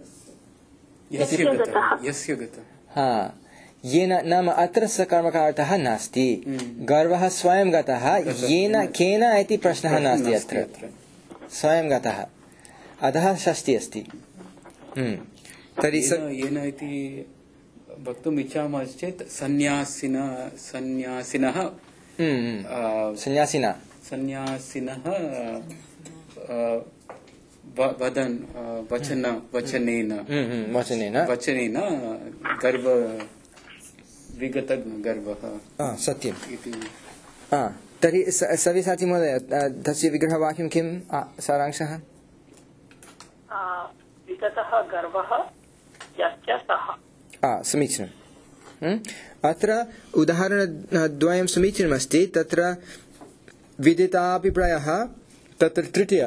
येन नाम अत्र सकर्मकार्थः नास्ति गर्वः स्वयं गतः येन केन इति प्रश्नः नास्ति अत्र स्वयं गतः अतः षष्ठी अस्ति तर्हि येन इति वक्तुम् इच्छामश्चेत् सन्न्यासिनः वचनेन गर्व विगत गर्वः सत्यम् तर्हि सव्यसाची महोदय तस्य विग्रहवाक्यं किं सारांशः विगतः गर्वः यस्य सः समीचीनम् अत्र उदाहरणद्वयं समीचीनमस्ति तत्र विदिताभिप्रायः तत्र तृतीय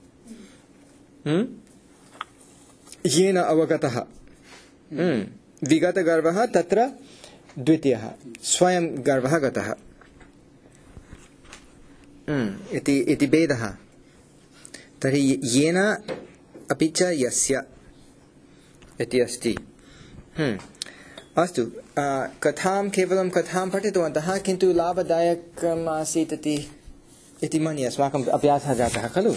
येन अवगतः विगतगर्वः तत्र द्वितीयः स्वयं गर्वः गतः इति भेदः तर्हि येन अपि च यस्य इति अस्ति अस्तु कथां केवलं कथां पठितवन्तः किन्तु लाभदायकम् आसीत् इति मन्ये अस्माकम् अभ्यासः जातः खलु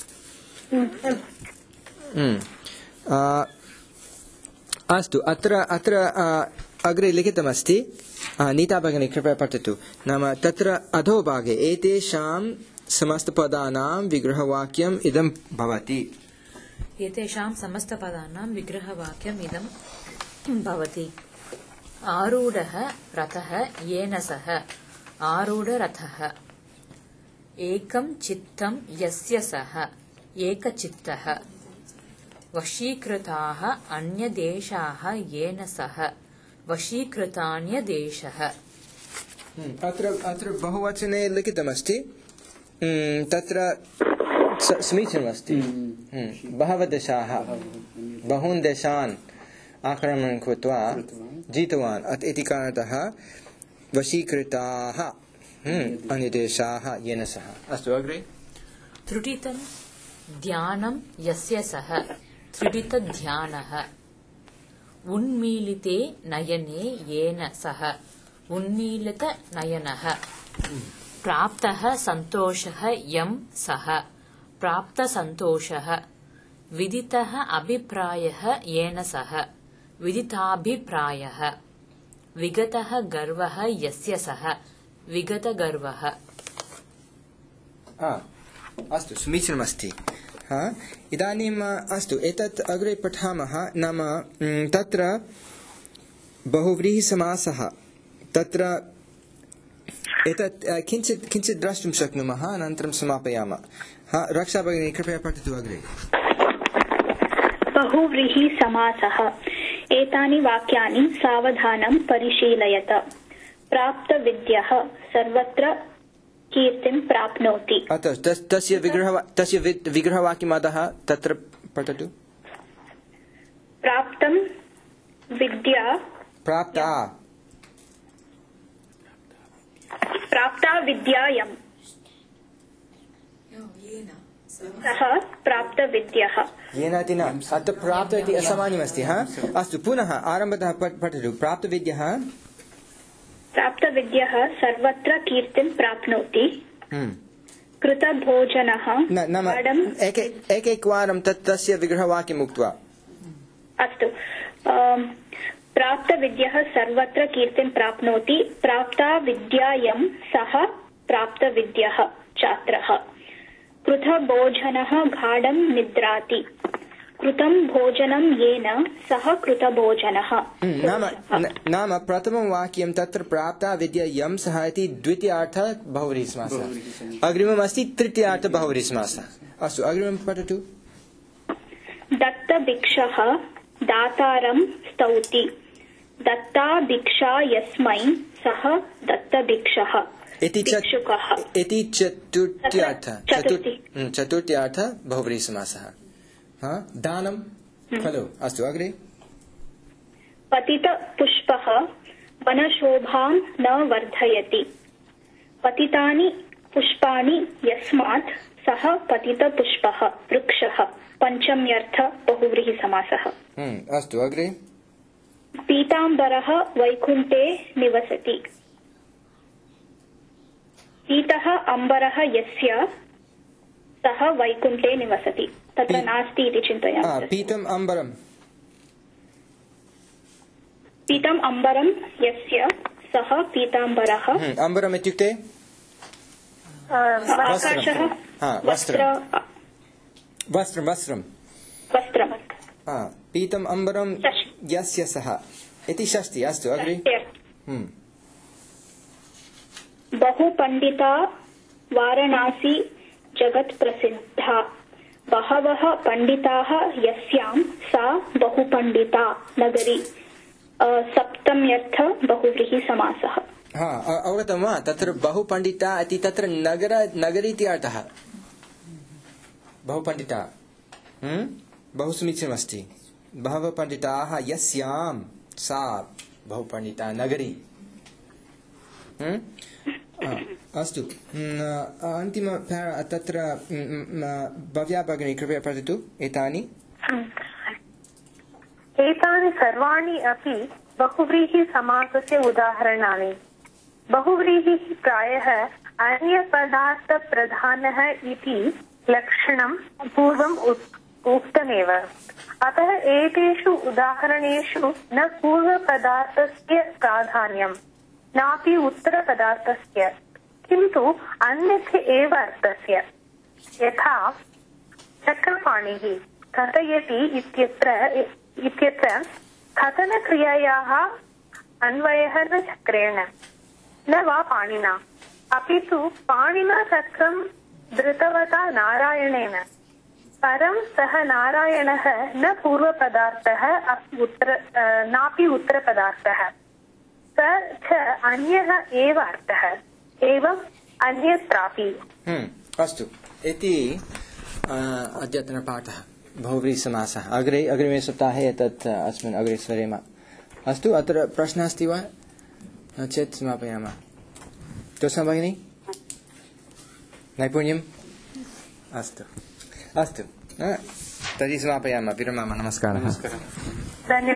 अस्तु अत्र अग्रे लिखितमस्ति नीता भगिनी कृपया पठतु नाम तत्र अधोभागे एतेषां समस्तपदानां विग्रहवाक्यम् इदं भवति एतेषां समस्तपदानां विग्रहवाक्यम् इदं भवति आरूढः रथः येन सह आरूढरथः एकं चित्तं यस्य सह एकचित्तः वशीकृताः अन्यदेशाः येन सह वशीकृतान्यदेशः अत्र बहुवचने लिखितमस्ति तत्र समीचीनमस्ति बहवः देशाः बहून् देशान् आक्रमणं कृत्वा जितवान् इति कारणतः वशीकृताः अन्यदेशाः येन सह अस्तु अग्रे त्रुटितं ध्यानं यस्य सह त्रुटितध्यानः उन्मीलिते नयने येन सह उन्मीलितनयनः प्राप्तः सन्तोषः यं सह प्राप्तसन्तोषः विदितः अभिप्रायः येन सह विदिताभिप्रायः विगतः गर्वः यस्य सह विगतगर्वः अस्तु समीचीनमस्ति इदानीम् अस्तु एतत् अग्रे पठामः नाम तत्र बहुव्रीहिसमासः तत्र एतत् किञ्चित् द्रष्टुं शक्नुमः अनन्तरं समापयामः रक्षा भगिनी कृपया पठतु अग्रे बहुव्रीहिसमासः एतानि वाक्यानि सावधानं परिशीलयत प्राप्तविद्यः सर्वत्र कीर्तिं प्राप्नोति तस्य विग्रहवाक्यम् अधः तत्र पठतु प्राप्तं विद्या प्राप्ता विद्यायम् सः प्राप्तविद्यः येन इति न अत्र प्राप्त इति असामान्यमस्ति अस्तु पुनः आरम्भतः पठतु प्राप्तविद्यः सर्वत्र कीर्तिं प्राप्नोति कृतभोजनः एकैकवारं तस्य विग्रहवाक्यम् उक्त्वा अस्तु प्राप्तविद्यः सर्वत्र कीर्तिं प्राप्नोति प्राप्ता विद्यायं सः प्राप्तविद्यः छात्रः कृतभोजनः गाढं निद्राति कृतं भोजनं येन सः कृतभोजनः नाम प्रथमं वाक्यं तत्र प्राप्ता विद्या यं सः इति द्वितीयार्थः बहुव्रीहिसमासः अग्रिमम् अस्ति तृतीयार्थः बहुव्रीहिसमासः अस्तु अग्रिमं पठतु दत्तभिक्षः दातारं स्तौति दत्ता भिक्षा यस्मै सः दत्तभिक्षः इति चतुर्थ्यार्थः बहुव्रीहिसमासः दानं खलु अस्तु अग्रे पतितपुष्पः वनशोभां न वर्धयति पतितानि पुष्पाणि यस्मात् सः पतितपुष्पः वृक्षः पञ्चम्यर्थ बहुव्रीहिसमासः। अस्तु अग्रे। पीताम्बरः वैकुण्ठे निवसति। पीतः अम्बरः यस्य सः वैकुण्ठे निवसति। तत्र नास्ति इति चिन्तयामि। पीतम् अम्बरम्। पीतम् अम्बरं यस्य सः पीताम्बरः। अम्बरम् इत्युक्ते आकाशः। वस्त्रं। पीतम् अम्बरं यस्य सः इति षष्ठी। अस्तु अग्रे। बहुपण्डिता वाराणसी जगत् प्रसिद्धा। बहवः पण्डिताः यस्यां सा बहुपण्डिता नगरी। सप्तम्यर्थ बहुव्रीहिसमासः। अवगतं वा? तत्र बहुपण्डिता इति तत्र नगरी इति अर्थः। बहुपण्डिता बहु समीचीनमस्ति। बहवः पण्डिताः यस्यां सा बहुपण्डिता नगरी। अस्तु अन्तिम तत्र भव्या भगिनी कृपया पठतु एतानि। एतानि सर्वाणि अपि बहुव्रीहिसमासस्य उदाहरणानि। बहुव्रीहिः प्रायः अन्यपदार्थप्रधानः इति लक्षणं पूर्वम् उक्तमेव। अतः एतेषु उदाहरणेषु न पूर्वपदार्थस्य प्राधान्यं नापि उत्तरपदार्थस्य, किन्तु अन्यस्य एव अर्थस्य। यथा चक्रपाणिः कथयति इत्यत्र कथनक्रियायाः अन्वयः न चक्रेण न वा पाणिना, अपि तु पाणिना चक्रं धृतवता नारायणेन। परं सः नारायणः न पूर्वपदार्थः नापि उत्तरपदार्थः, स च अन्यः एव अर्थः, एवम् अन्यत्रापि। अस्तु इति अद्यतनपाठः बहुव्रीहिसमासः। अग्रिमे सप्ताहे तत् अस्मिन् अग्रे सरेम। अस्तु अत्र प्रश्नः अस्ति वा? न चेत् समापयामः। ज्योत्स्ना भगिनी नैपुण्यम् अस्तु तर्हि समापयामः। विरमामः। नमस्कारः।